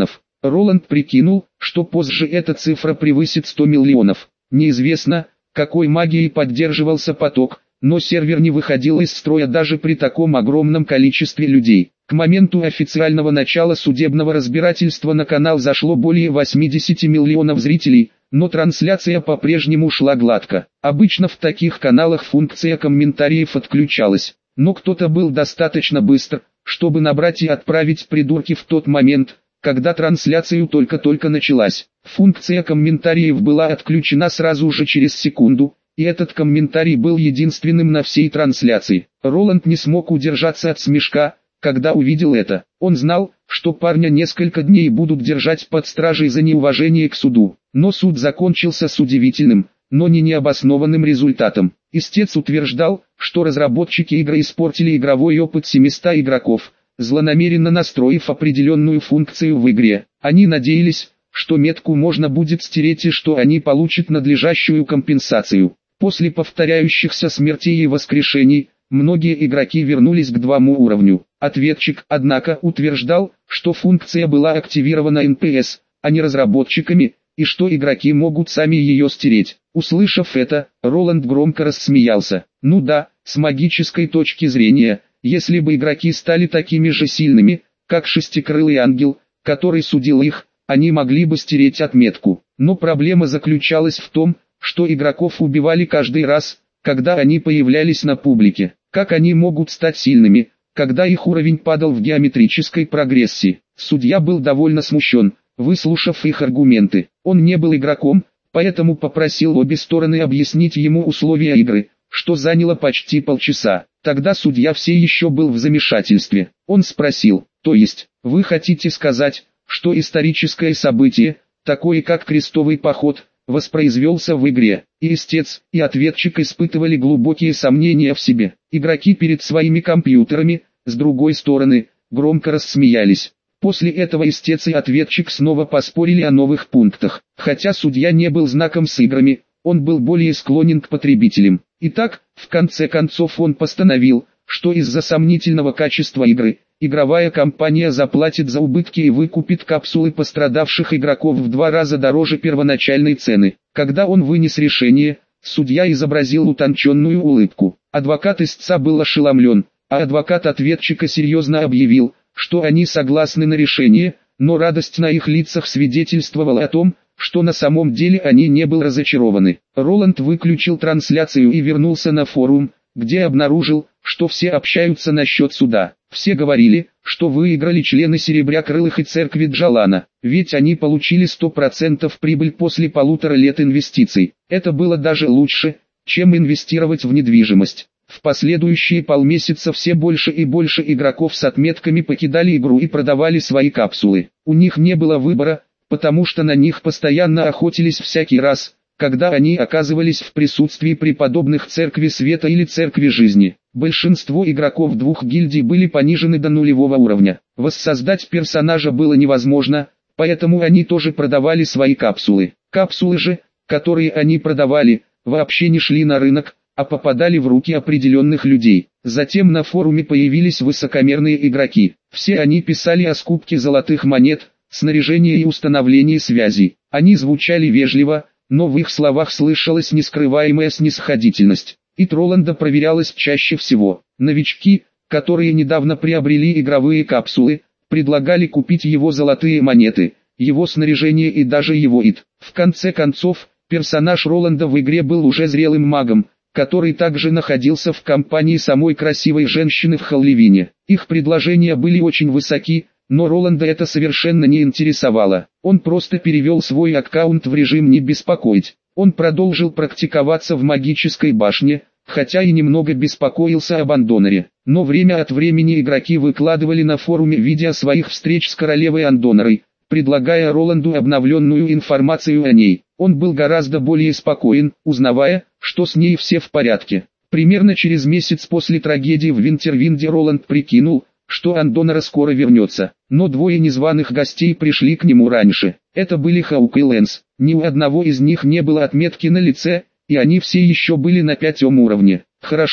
Speaker 1: Роланд прикинул, что позже эта цифра превысит сто миллионов. Неизвестно, какой магией поддерживался поток, но сервер не выходил из строя даже при таком огромном количестве людей. К моменту официального начала судебного разбирательства на канал зашло более восьмидесяти миллионов зрителей, но трансляция по-прежнему шла гладко. Обычно в таких каналах функция комментариев отключалась, но кто-то был достаточно быстр, чтобы набрать и отправить придурки в тот момент, когда трансляция только-только началась. Функция комментариев была отключена сразу же через секунду, и этот комментарий был единственным на всей трансляции. Роланд не смог удержаться от смешка, когда увидел это. Он знал, что парня несколько дней будут держать под стражей за неуважение к суду, но суд закончился с удивительным, но не необоснованным результатом. Истец утверждал, что разработчики игры испортили игровой опыт семисот игроков, злонамеренно настроив определенную функцию в игре. Они надеялись, что метку можно будет стереть и что они получат надлежащую компенсацию. После повторяющихся смертей и воскрешений, многие игроки вернулись к двому уровню. Ответчик, однако, утверждал, что функция была активирована эн пи эс, а не разработчиками, и что игроки могут сами ее стереть. Услышав это, Роланд громко рассмеялся. Ну да, с магической точки зрения, если бы игроки стали такими же сильными, как шестикрылый ангел, который судил их, они могли бы стереть отметку. Но проблема заключалась в том, что игроков убивали каждый раз, когда они появлялись на публике. Как они могут стать сильными, когда их уровень падал в геометрической прогрессии? Судья был довольно смущен, выслушав их аргументы. Он не был игроком, поэтому попросил обе стороны объяснить ему условия игры, что заняло почти полчаса. Тогда судья все еще был в замешательстве. Он спросил, то есть, вы хотите сказать, что историческое событие, такое как крестовый поход, воспроизвелся в игре? И истец, и ответчик испытывали глубокие сомнения в себе. Игроки перед своими компьютерами, с другой стороны, громко рассмеялись. После этого истец и ответчик снова поспорили о новых пунктах. Хотя судья не был знаком с играми, он был более склонен к потребителям. Итак, в конце концов он постановил, что из-за сомнительного качества игры, игровая компания заплатит за убытки и выкупит капсулы пострадавших игроков в два раза дороже первоначальной цены. Когда он вынес решение, судья изобразил утонченную улыбку. Адвокат истца был ошеломлен, а адвокат ответчика серьезно объявил, что они согласны на решение, но радость на их лицах свидетельствовала о том, что на самом деле они не были разочарованы. Роланд выключил трансляцию и вернулся на форум, где обнаружил, что все общаются насчет суда. Все говорили, что выиграли члены Серебрякрылых и Церкви Джалана, ведь они получили сто процентов прибыль после полутора лет инвестиций. Это было даже лучше, чем инвестировать в недвижимость. В последующие полмесяца все больше и больше игроков с отметками покидали игру и продавали свои капсулы. У них не было выбора, потому что на них постоянно охотились всякий раз, когда они оказывались в присутствии преподобных Церкви Света или Церкви Жизни. Большинство игроков двух гильдий были понижены до нулевого уровня. Воссоздать персонажа было невозможно, поэтому они тоже продавали свои капсулы. Капсулы же, которые они продавали, вообще не шли на рынок, а попадали в руки определенных людей. Затем на форуме появились высокомерные игроки. Все они писали о скупке золотых монет, снаряжении и установлении связей. Они звучали вежливо, но в их словах слышалась нескрываемая снисходительность. И Роланда проверялась чаще всего. Новички, которые недавно приобрели игровые капсулы, предлагали купить его золотые монеты, его снаряжение и даже его ид. В конце концов, персонаж Роланда в игре был уже зрелым магом, который также находился в компании самой красивой женщины в Халливине. Их предложения были очень высоки, но Роланда это совершенно не интересовало. Он просто перевел свой аккаунт в режим «не беспокоить». Он продолжил практиковаться в магической башне, хотя и немного беспокоился об Андонаре. Но время от времени игроки выкладывали на форуме видео своих встреч с королевой Андонарой, предлагая Роланду обновленную информацию о ней. Он был гораздо более спокоен, узнавая, что с ней все в порядке. Примерно через месяц после трагедии в Винтервинде Роланд прикинул, что Андонара скоро вернется. Но двое незваных гостей пришли к нему раньше. Это были Хаук и Лэнс. Ни у одного из них не было отметки на лице, и они все еще были на пятом уровне. Хорошо,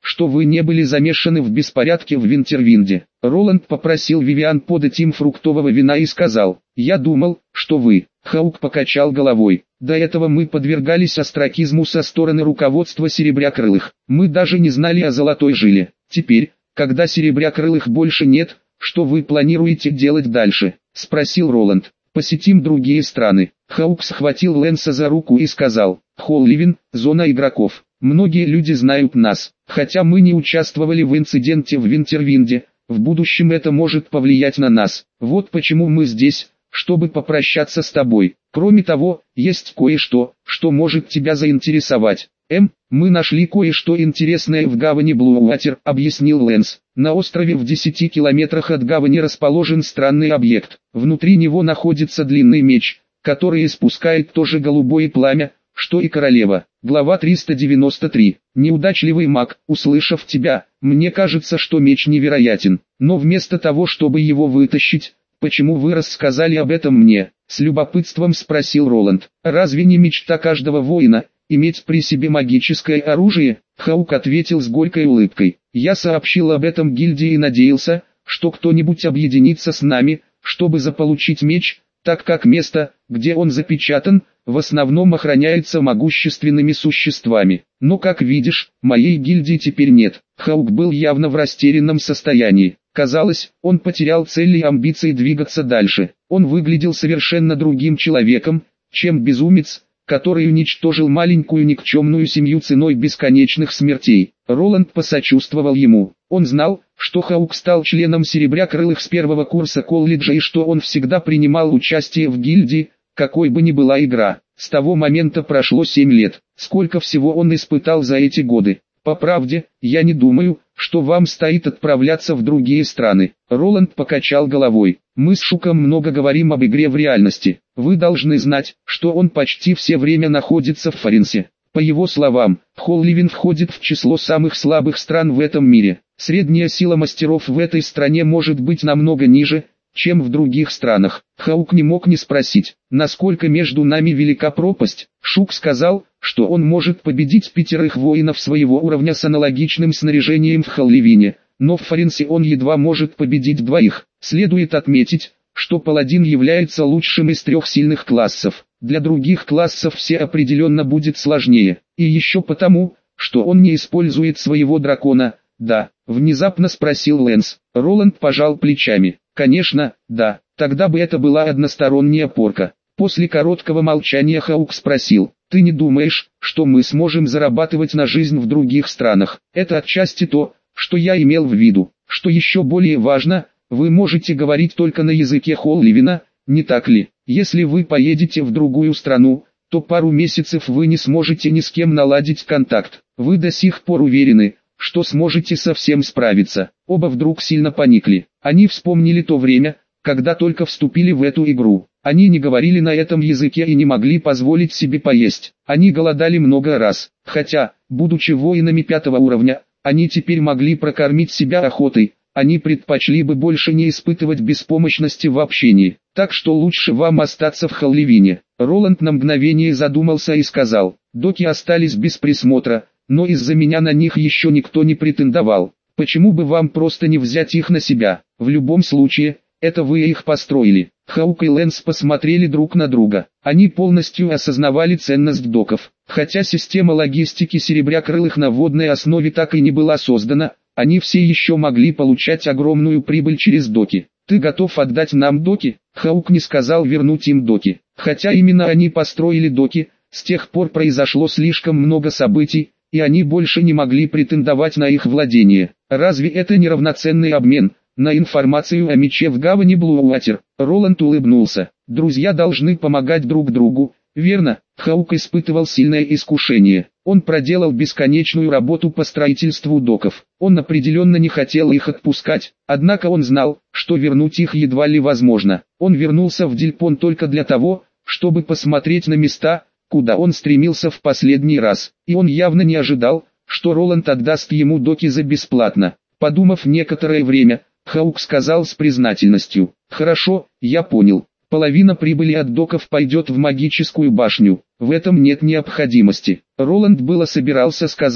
Speaker 1: что вы не были замешаны в беспорядке в Винтервинде. Роланд попросил Вивиан подать им фруктового вина и сказал: «Я думал, что вы». Хаук покачал головой. «До этого мы подвергались остракизму со стороны руководства Серебрякрылых. Мы даже не знали о золотой жиле. Теперь, когда Серебрякрылых больше нет, что вы планируете делать дальше?» — спросил Роланд. «Посетим другие страны». Хаук схватил Лэнса за руку и сказал: «Холливин, зона игроков. Многие люди знают нас, хотя мы не участвовали в инциденте в Винтервинде. В будущем это может повлиять на нас. Вот почему мы здесь, чтобы попрощаться с тобой. Кроме того, есть кое-что, что может тебя заинтересовать». «Эм, мы нашли кое-что интересное в гавани Блууатер», — объяснил Лэнс. «На острове в десяти километрах от гавани расположен странный объект. Внутри него находится длинный меч, который испускает то же голубое пламя, что и королева». Глава триста девяносто три. «Неудачливый маг, услышав тебя, мне кажется, что меч невероятен. Но вместо того, чтобы его вытащить, почему вы рассказали об этом мне?» — с любопытством спросил Роланд. «Разве не мечта каждого воина — иметь при себе магическое оружие?» Хаук ответил с горькой улыбкой. «Я сообщил об этом гильдии и надеялся, что кто-нибудь объединится с нами, чтобы заполучить меч, так как место, где он запечатан, в основном охраняется могущественными существами. Но, как видишь, моей гильдии теперь нет». Хаук был явно в растерянном состоянии. Казалось, он потерял цель и амбиции двигаться дальше. Он выглядел совершенно другим человеком, чем безумец, который уничтожил маленькую никчемную семью ценой бесконечных смертей. Роланд посочувствовал ему. Он знал, что Хаук стал членом Серебрякрылых с первого курса колледжа и что он всегда принимал участие в гильдии, какой бы ни была игра. С того момента прошло семь лет. Сколько всего он испытал за эти годы. «По правде, я не думаю, что вам стоит отправляться в другие страны». Роланд покачал головой. «Мы с Шуком много говорим об игре в реальности. Вы должны знать, что он почти все время находится в Фаренсе. По его словам, Холливин входит в число самых слабых стран в этом мире. Средняя сила мастеров в этой стране может быть намного ниже, чем в других странах». Хаук не мог не спросить, насколько между нами велика пропасть. Шук сказал, что он может победить пятерых воинов своего уровня с аналогичным снаряжением в Холливине, но в Фаренсе он едва может победить двоих. Следует отметить, что паладин является лучшим из трех сильных классов. Для других классов все определенно будет сложнее. И еще потому, что он не использует своего дракона. «Да?» — внезапно спросил Лэнс. Роланд пожал плечами. «Конечно, да, тогда бы это была односторонняя порка». После короткого молчания Хаук спросил: «Ты не думаешь, что мы сможем зарабатывать на жизнь в других странах?» «Это отчасти то, что я имел в виду. Что еще более важно, вы можете говорить только на языке Холливина, не так ли? Если вы поедете в другую страну, то пару месяцев вы не сможете ни с кем наладить контакт. Вы до сих пор уверены, что сможете со всем справиться?» Оба вдруг сильно поникли. Они вспомнили то время, когда только вступили в эту игру. Они не говорили на этом языке и не могли позволить себе поесть. Они голодали много раз, хотя, будучи воинами пятого уровня, они теперь могли прокормить себя охотой. Они предпочли бы больше не испытывать беспомощности в общении. Так что лучше вам остаться в Холливине. Роланд на мгновение задумался и сказал: «Доки остались без присмотра, но из-за меня на них еще никто не претендовал. Почему бы вам просто не взять их на себя? В любом случае, это вы их построили». Хаук и Лэнс посмотрели друг на друга. Они полностью осознавали ценность доков. Хотя система логистики Серебрякрылых на водной основе так и не была создана, они все еще могли получать огромную прибыль через доки. «Ты готов отдать нам доки?» Хаук не сказал вернуть им доки. Хотя именно они построили доки, с тех пор произошло слишком много событий, и они больше не могли претендовать на их владение. Разве это не равноценный обмен на информацию о мече в гавани Блууатер? Роланд улыбнулся. «Друзья должны помогать друг другу, верно?» Хаук испытывал сильное искушение. Он проделал бесконечную работу по строительству доков. Он определенно не хотел их отпускать, однако он знал, что вернуть их едва ли возможно. Он вернулся в Дильпон только для того, чтобы посмотреть на места, куда он стремился в последний раз. И он явно не ожидал, что Роланд отдаст ему доки за бесплатно. Подумав некоторое время, Хаук сказал с признательностью: «Хорошо, я понял. Половина прибыли от доков пойдет в магическую башню. В этом нет необходимости». Роланд было собирался сказать,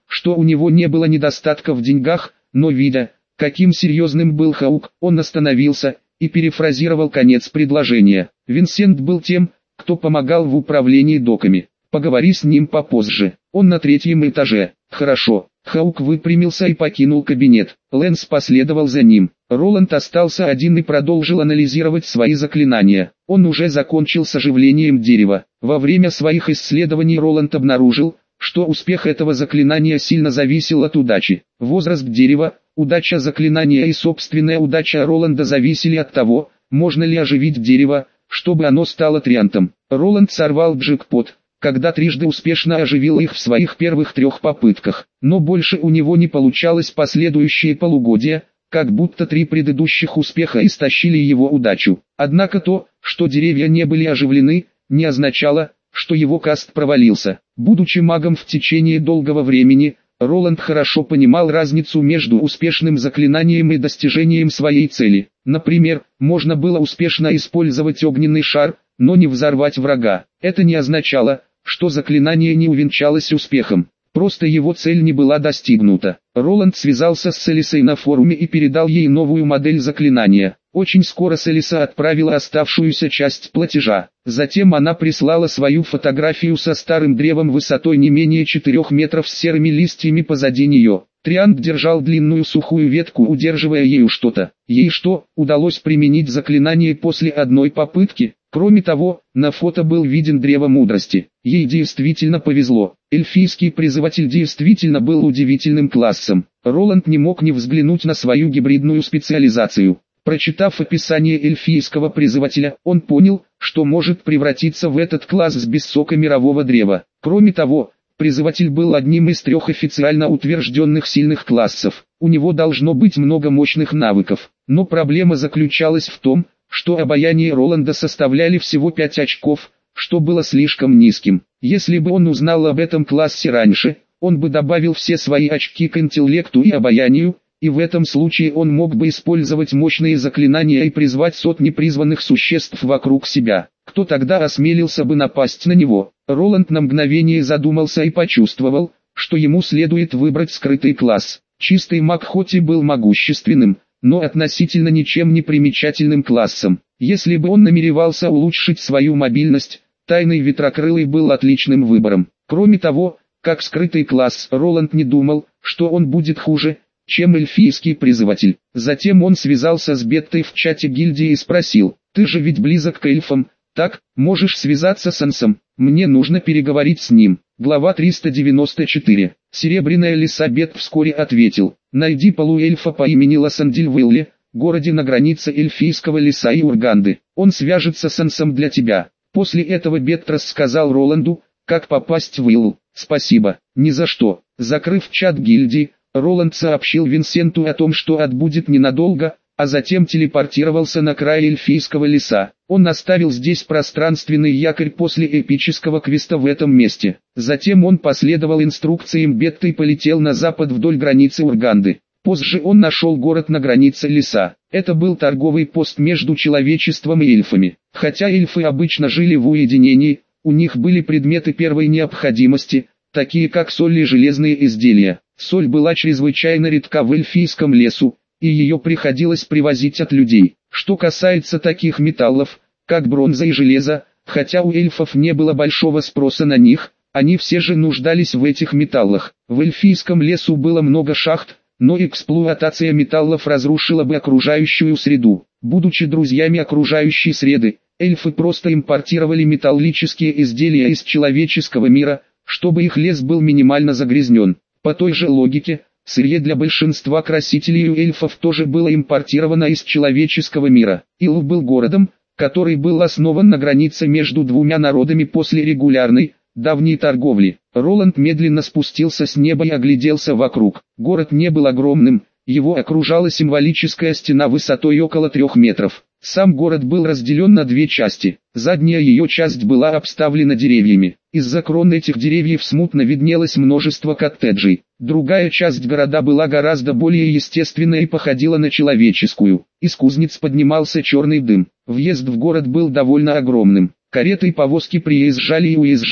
Speaker 1: что у него не было недостатка в деньгах, но видя, каким серьезным был Хаук, он остановился и перефразировал конец предложения. Винсент был тем, кто помогал в управлении доками. Поговори с ним попозже. Он на третьем этаже. Хорошо. Хаук выпрямился и покинул кабинет. Лэнс последовал за ним. Роланд остался один и продолжил анализировать свои заклинания. Он уже закончил с оживлением дерева. Во время своих исследований Роланд обнаружил, что успех этого заклинания сильно зависел от удачи. Возраст дерева, удача заклинания и собственная удача Роланда зависели от того, можно ли оживить дерево, чтобы оно стало триантом. Роланд сорвал джекпот, когда трижды успешно оживил их в своих первых трех попытках, но больше у него не получалось последующие полугодия, как будто три предыдущих успеха истощили его удачу. Однако то, что деревья не были оживлены, не означало, что его каст провалился. Будучи магом в течение долгого времени, Роланд хорошо понимал разницу между успешным заклинанием и достижением своей цели. Например, можно было успешно использовать огненный шар, но не взорвать врага. Это не означало, что заклинание не увенчалось успехом. Просто его цель не была достигнута. Роланд связался с Элисой на форуме и передал ей новую модель заклинания. Очень скоро Элиса отправила оставшуюся часть платежа. Затем она прислала свою фотографию со старым древом высотой не менее четырёх метров с серыми листьями позади нее. Трианг держал длинную сухую ветку, удерживая ею что-то. Ей что, удалось применить заклинание после одной попытки? Кроме того, на фото был виден древо мудрости. Ей действительно повезло. Эльфийский призыватель действительно был удивительным классом. Роланд не мог не взглянуть на свою гибридную специализацию. Прочитав описание эльфийского призывателя, он понял, что может превратиться в этот класс с бессока мирового древа. Кроме того, призыватель был одним из трех официально утвержденных сильных классов. У него должно быть много мощных навыков. Но проблема заключалась в том, что обаяние Роланда составляли всего пять очков, что было слишком низким. Если бы он узнал об этом классе раньше, он бы добавил все свои очки к интеллекту и обаянию, и в этом случае он мог бы использовать мощные заклинания и призвать сотни призванных существ вокруг себя. Кто тогда осмелился бы напасть на него? Роланд на мгновение задумался и почувствовал, что ему следует выбрать скрытый класс. Чистый маг хоть и был могущественным, но относительно ничем не примечательным классом. Если бы он намеревался улучшить свою мобильность, тайный ветрокрылый был отличным выбором. Кроме того, как скрытый класс, Роланд не думал, что он будет хуже, чем эльфийский призыватель. Затем он связался с Беттой в чате гильдии и спросил: «Ты же ведь близок к эльфам, так, можешь связаться с Ансом? Мне нужно переговорить с ним». Глава триста девяносто четыре. Серебряная лиса Бет вскоре ответил: «Найди полуэльфа по имени Лассандиль в Илле, городе на границе эльфийского леса и Урганды. Он свяжется с Ансом для тебя». После этого Бет рассказал Роланду, как попасть в Иллу. «Спасибо, ни за что». Закрыв чат гильдии, Роланд сообщил Винсенту о том, что отбудет ненадолго, а затем телепортировался на край эльфийского леса. Он оставил здесь пространственный якорь после эпического квеста в этом месте. Затем он последовал инструкциям Бетты и полетел на запад вдоль границы Урганды. Позже он нашел город на границе леса. Это был торговый пост между человечеством и эльфами. Хотя эльфы обычно жили в уединении, у них были предметы первой необходимости, такие как соль и железные изделия. Соль была чрезвычайно редка в эльфийском лесу, и ее приходилось привозить от людей. Что касается таких металлов, как бронза и железо, хотя у эльфов не было большого спроса на них, они все же нуждались в этих металлах. В эльфийском лесу было много шахт, но эксплуатация металлов разрушила бы окружающую среду. Будучи друзьями окружающей среды, эльфы просто импортировали металлические изделия из человеческого мира, чтобы их лес был минимально загрязнен. По той же логике, сырье для большинства красителей у эльфов тоже было импортировано из человеческого мира. Илл был городом, который был основан на границе между двумя народами после регулярной, давней торговли. Роланд медленно спустился с неба и огляделся вокруг. Город не был огромным, его окружала символическая стена высотой около трех метров. Сам город был разделен на две части. Задняя ее часть была обставлена деревьями. Из-за крон этих деревьев смутно виднелось множество коттеджей. Другая часть города была гораздо более естественной и походила на человеческую. Из кузнец поднимался черный дым. Въезд в город был довольно огромным. Кареты и повозки приезжали и уезжали.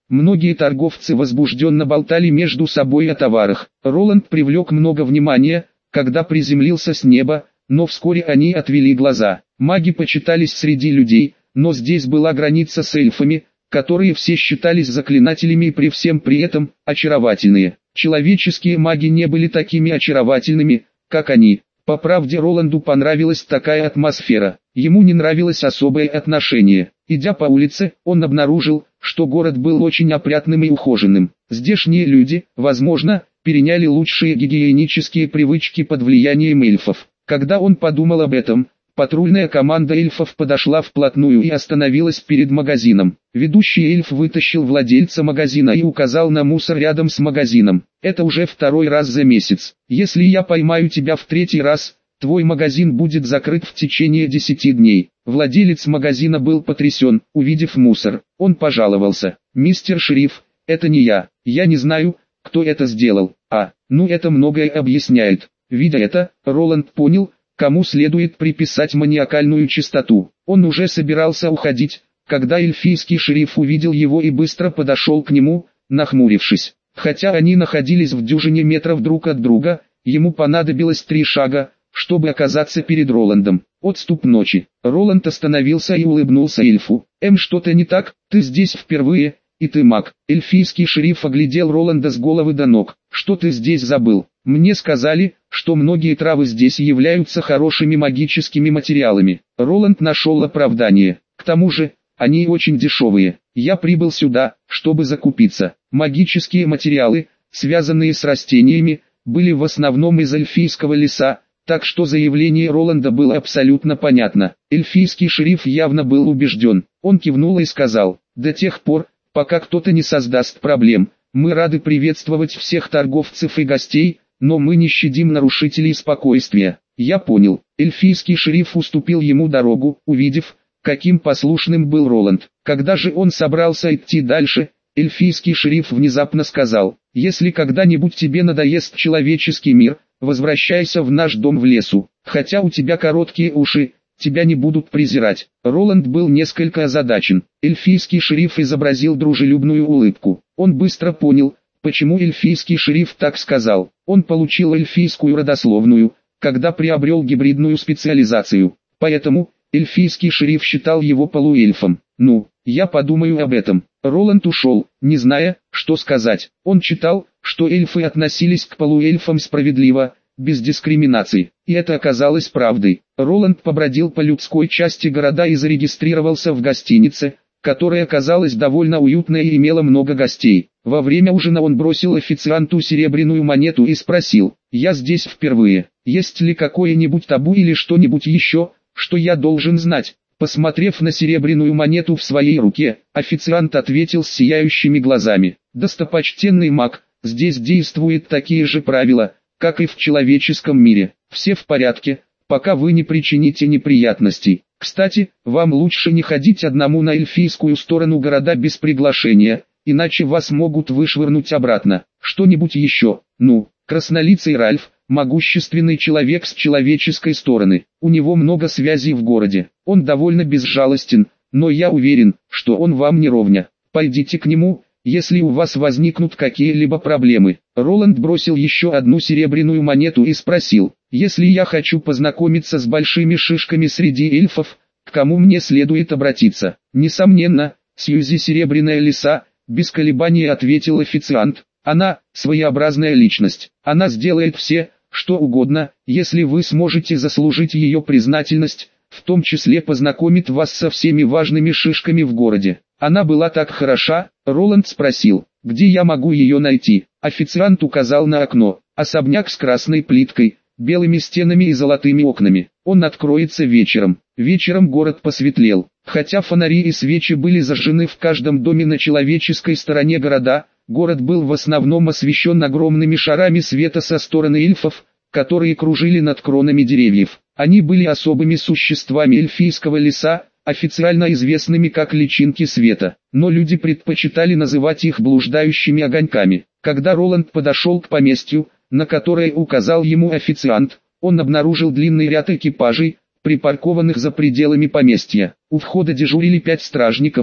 Speaker 1: Многие торговцы возбужденно болтали между собой о товарах. Роланд привлек много внимания, когда приземлился с неба, но вскоре они отвели глаза. Маги почитались среди людей, но здесь была граница с эльфами, которые все считались заклинателями и при всем при этом очаровательные. Человеческие маги не были такими очаровательными, как они. По правде Роланду понравилась такая атмосфера. Ему не нравилось особое отношение. Идя по улице, он обнаружил, что город был очень опрятным и ухоженным. Здешние люди, возможно, переняли лучшие гигиенические привычки под влиянием эльфов. Когда он подумал об этом, патрульная команда эльфов подошла вплотную и остановилась перед магазином. Ведущий эльф вытащил владельца магазина и указал на мусор рядом с магазином. «Это уже второй раз за месяц. Если я поймаю тебя в третий раз, твой магазин будет закрыт в течение десяти дней». Владелец магазина был потрясен, увидев мусор. Он пожаловался: «Мистер шериф, это не я. Я не знаю, кто это сделал. А, ну это многое объясняет». Видя это, Роланд понял, кому следует приписать маниакальную чистоту. Он уже собирался уходить, когда эльфийский шериф увидел его и быстро подошел к нему, нахмурившись. Хотя они находились в дюжине метров друг от друга, ему понадобилось три шага, чтобы оказаться перед Роландом. Отступ ночи. Роланд остановился и улыбнулся эльфу. «Эм, что-то не так? Ты здесь впервые, и ты маг». Эльфийский шериф оглядел Роланда с головы до ног. «Что ты здесь забыл? Мне сказали, что многие травы здесь являются хорошими магическими материалами». Роланд нашел оправдание. «К тому же, они очень дешевые. Я прибыл сюда, чтобы закупиться». Магические материалы, связанные с растениями, были в основном из эльфийского леса, так что заявление Роланда было абсолютно понятно. Эльфийский шериф явно был убежден. Он кивнул и сказал: «До тех пор, пока кто-то не создаст проблем, мы рады приветствовать всех торговцев и гостей, но мы не щадим нарушителей спокойствия». «Я понял». Эльфийский шериф уступил ему дорогу, увидев, каким послушным был Роланд. Когда же он собрался идти дальше, эльфийский шериф внезапно сказал: «Если когда-нибудь тебе надоест человеческий мир, возвращайся в наш дом в лесу. Хотя у тебя короткие уши, тебя не будут презирать». Роланд был несколько озадачен. Эльфийский шериф изобразил дружелюбную улыбку. Он быстро понял, почему эльфийский шериф так сказал. Он получил эльфийскую родословную, когда приобрел гибридную специализацию. Поэтому эльфийский шериф считал его полуэльфом. «Ну, я подумаю об этом». Роланд ушел, не зная, что сказать. Он читал, что эльфы относились к полуэльфам справедливо, без дискриминации, и это оказалось правдой. Роланд побродил по людской части города и зарегистрировался в гостинице, которая казалась довольно уютной и имела много гостей. Во время ужина он бросил официанту серебряную монету и спросил: «Я здесь впервые. Есть ли какое-нибудь табу или что-нибудь еще, что я должен знать?» Посмотрев на серебряную монету в своей руке, официант ответил с сияющими глазами: «Достопочтенный маг, здесь действуют такие же правила, как и в человеческом мире. Все в порядке, пока вы не причините неприятностей. Кстати, вам лучше не ходить одному на эльфийскую сторону города без приглашения, иначе вас могут вышвырнуть обратно. Что-нибудь еще?» «Ну, краснолицый Ральф, могущественный человек с человеческой стороны. У него много связей в городе. Он довольно безжалостен, но я уверен, что он вам не ровня. Пойдите к нему, если у вас возникнут какие-либо проблемы». Роланд бросил еще одну серебряную монету и спросил: «Если я хочу познакомиться с большими шишками среди эльфов, к кому мне следует обратиться?» «Несомненно, Сьюзи Серебряная Лиса», — без колебаний ответил официант. «Она — своеобразная личность. Она сделает все, что угодно, если вы сможете заслужить ее признательность, в том числе познакомит вас со всеми важными шишками в городе». «Она была так хороша?» — Роланд спросил. «Где я могу ее найти?» Официант указал на окно. «Особняк с красной плиткой, белыми стенами и золотыми окнами. Он откроется вечером». Вечером город посветлел. Хотя фонари и свечи были зажжены в каждом доме на человеческой стороне города, город был в основном освещен огромными шарами света со стороны эльфов, которые кружили над кронами деревьев. Они были особыми существами эльфийского леса, официально известными как личинки света, но люди предпочитали называть их блуждающими огоньками. Когда Роланд подошел к поместью, на которое указал ему официант, он обнаружил длинный ряд экипажей, припаркованных за пределами поместья. У входа дежурили пять стражников,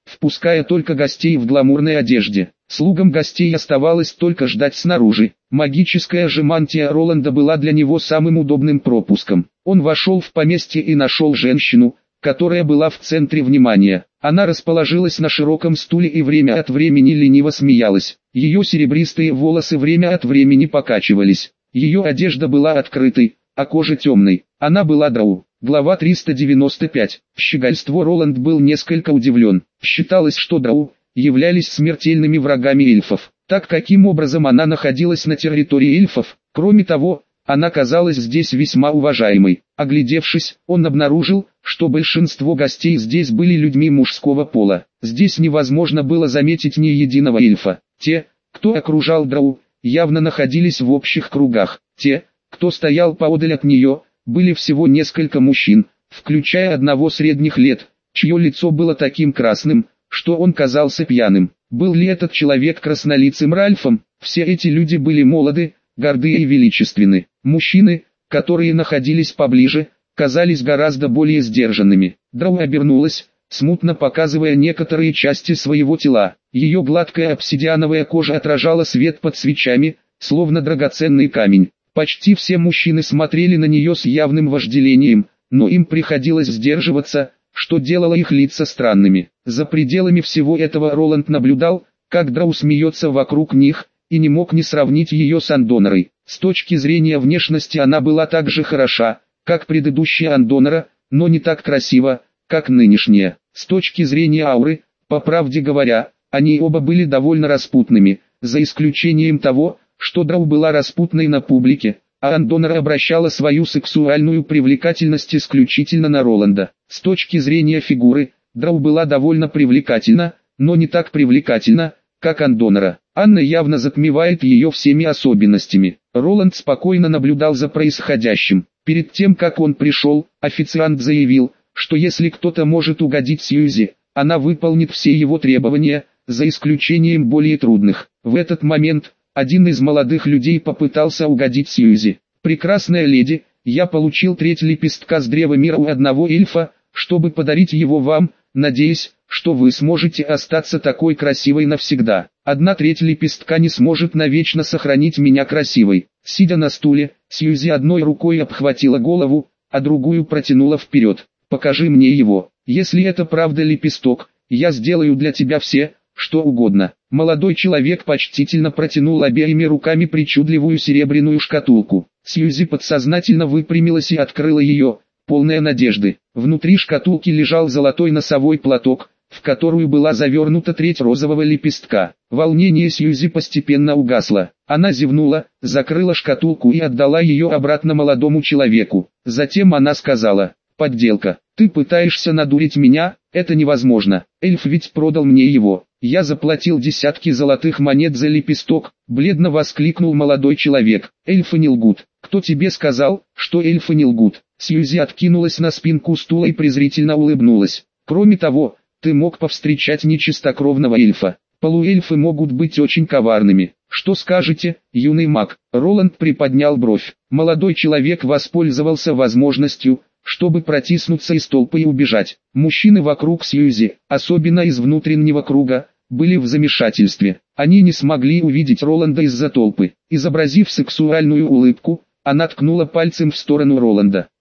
Speaker 1: впуская только гостей в гламурной одежде. Слугам гостей оставалось только ждать снаружи. Магическая же мантия Роланда была для него самым удобным пропуском. Он вошел в поместье и нашел женщину, которая была в центре внимания. Она расположилась на широком стуле и время от времени лениво смеялась. Ее серебристые волосы время от времени покачивались. Ее одежда была открытой, а кожа темной. Она была драу. Глава триста девяносто пять. Щегольство. Роланд был несколько удивлен. Считалось, что драу являлись смертельными врагами эльфов. Так каким образом она находилась на территории эльфов? Кроме того, она казалась здесь весьма уважаемой. Оглядевшись, он обнаружил, что большинство гостей здесь были людьми мужского пола. Здесь невозможно было заметить ни единого эльфа. Те, кто окружал драу, явно находились в общих кругах. Те, кто стоял поодаль от нее, были всего несколько мужчин, включая одного средних лет, чье лицо было таким красным, что он казался пьяным. Был ли этот человек краснолицым Ральфом? Все эти люди были молоды, горды и величественны. Мужчины, которые находились поближе, казались гораздо более сдержанными. Драу обернулась, смутно показывая некоторые части своего тела. Ее гладкая обсидиановая кожа отражала свет под свечами, словно драгоценный камень. Почти все мужчины смотрели на нее с явным вожделением, но им приходилось сдерживаться, что делало их лица странными. За пределами всего этого Роланд наблюдал, как драу смеется вокруг них, и не мог не сравнить ее с Андонорой. С точки зрения внешности она была так же хороша, как предыдущая Андонора, но не так красива, как нынешняя. С точки зрения ауры, по правде говоря, они оба были довольно распутными, за исключением того, что драу была распутной на публике, а Андонора обращала свою сексуальную привлекательность исключительно на Роланда. С точки зрения фигуры, драу была довольно привлекательна, но не так привлекательна, как Андонора. Анна явно затмевает ее всеми особенностями. Роланд спокойно наблюдал за происходящим. Перед тем как он пришел, официант заявил, что если кто-то может угодить Сьюзи, она выполнит все его требования, за исключением более трудных. В этот момент один из молодых людей попытался угодить Сьюзи. «Прекрасная леди, я получил треть лепестка с древа мира у одного эльфа, чтобы подарить его вам, надеясь, что вы сможете остаться такой красивой навсегда. Одна треть лепестка не сможет навечно сохранить меня красивой». Сидя на стуле, Сьюзи одной рукой обхватила голову, а другую протянула вперед. «Покажи мне его. Если это правда лепесток, я сделаю для тебя все, что угодно». Молодой человек почтительно протянул обеими руками причудливую серебряную шкатулку. Сьюзи подсознательно выпрямилась и открыла ее, полная надежды. Внутри шкатулки лежал золотой носовой платок, в которую была завернута треть розового лепестка. Волнение Сьюзи постепенно угасло. Она зевнула, закрыла шкатулку и отдала ее обратно молодому человеку. Затем она сказала: «Подделка. Ты пытаешься надурить меня? Это невозможно. Эльф ведь продал мне его. Я заплатил десятки золотых монет за лепесток», — бледно воскликнул молодой человек. «Эльфы не лгут. Кто тебе сказал, что эльфы не лгут?» Сьюзи откинулась на спинку стула и презрительно улыбнулась. «Кроме того, ты мог повстречать нечистокровного эльфа. Полуэльфы могут быть очень коварными. Что скажете, юный маг?» Роланд приподнял бровь. Молодой человек воспользовался возможностью, чтобы протиснуться из толпы и убежать. Мужчины вокруг Сьюзи, особенно из внутреннего круга, были в замешательстве. Они не смогли увидеть Роланда из-за толпы. Изобразив сексуальную улыбку, она ткнула пальцем в сторону Роланда.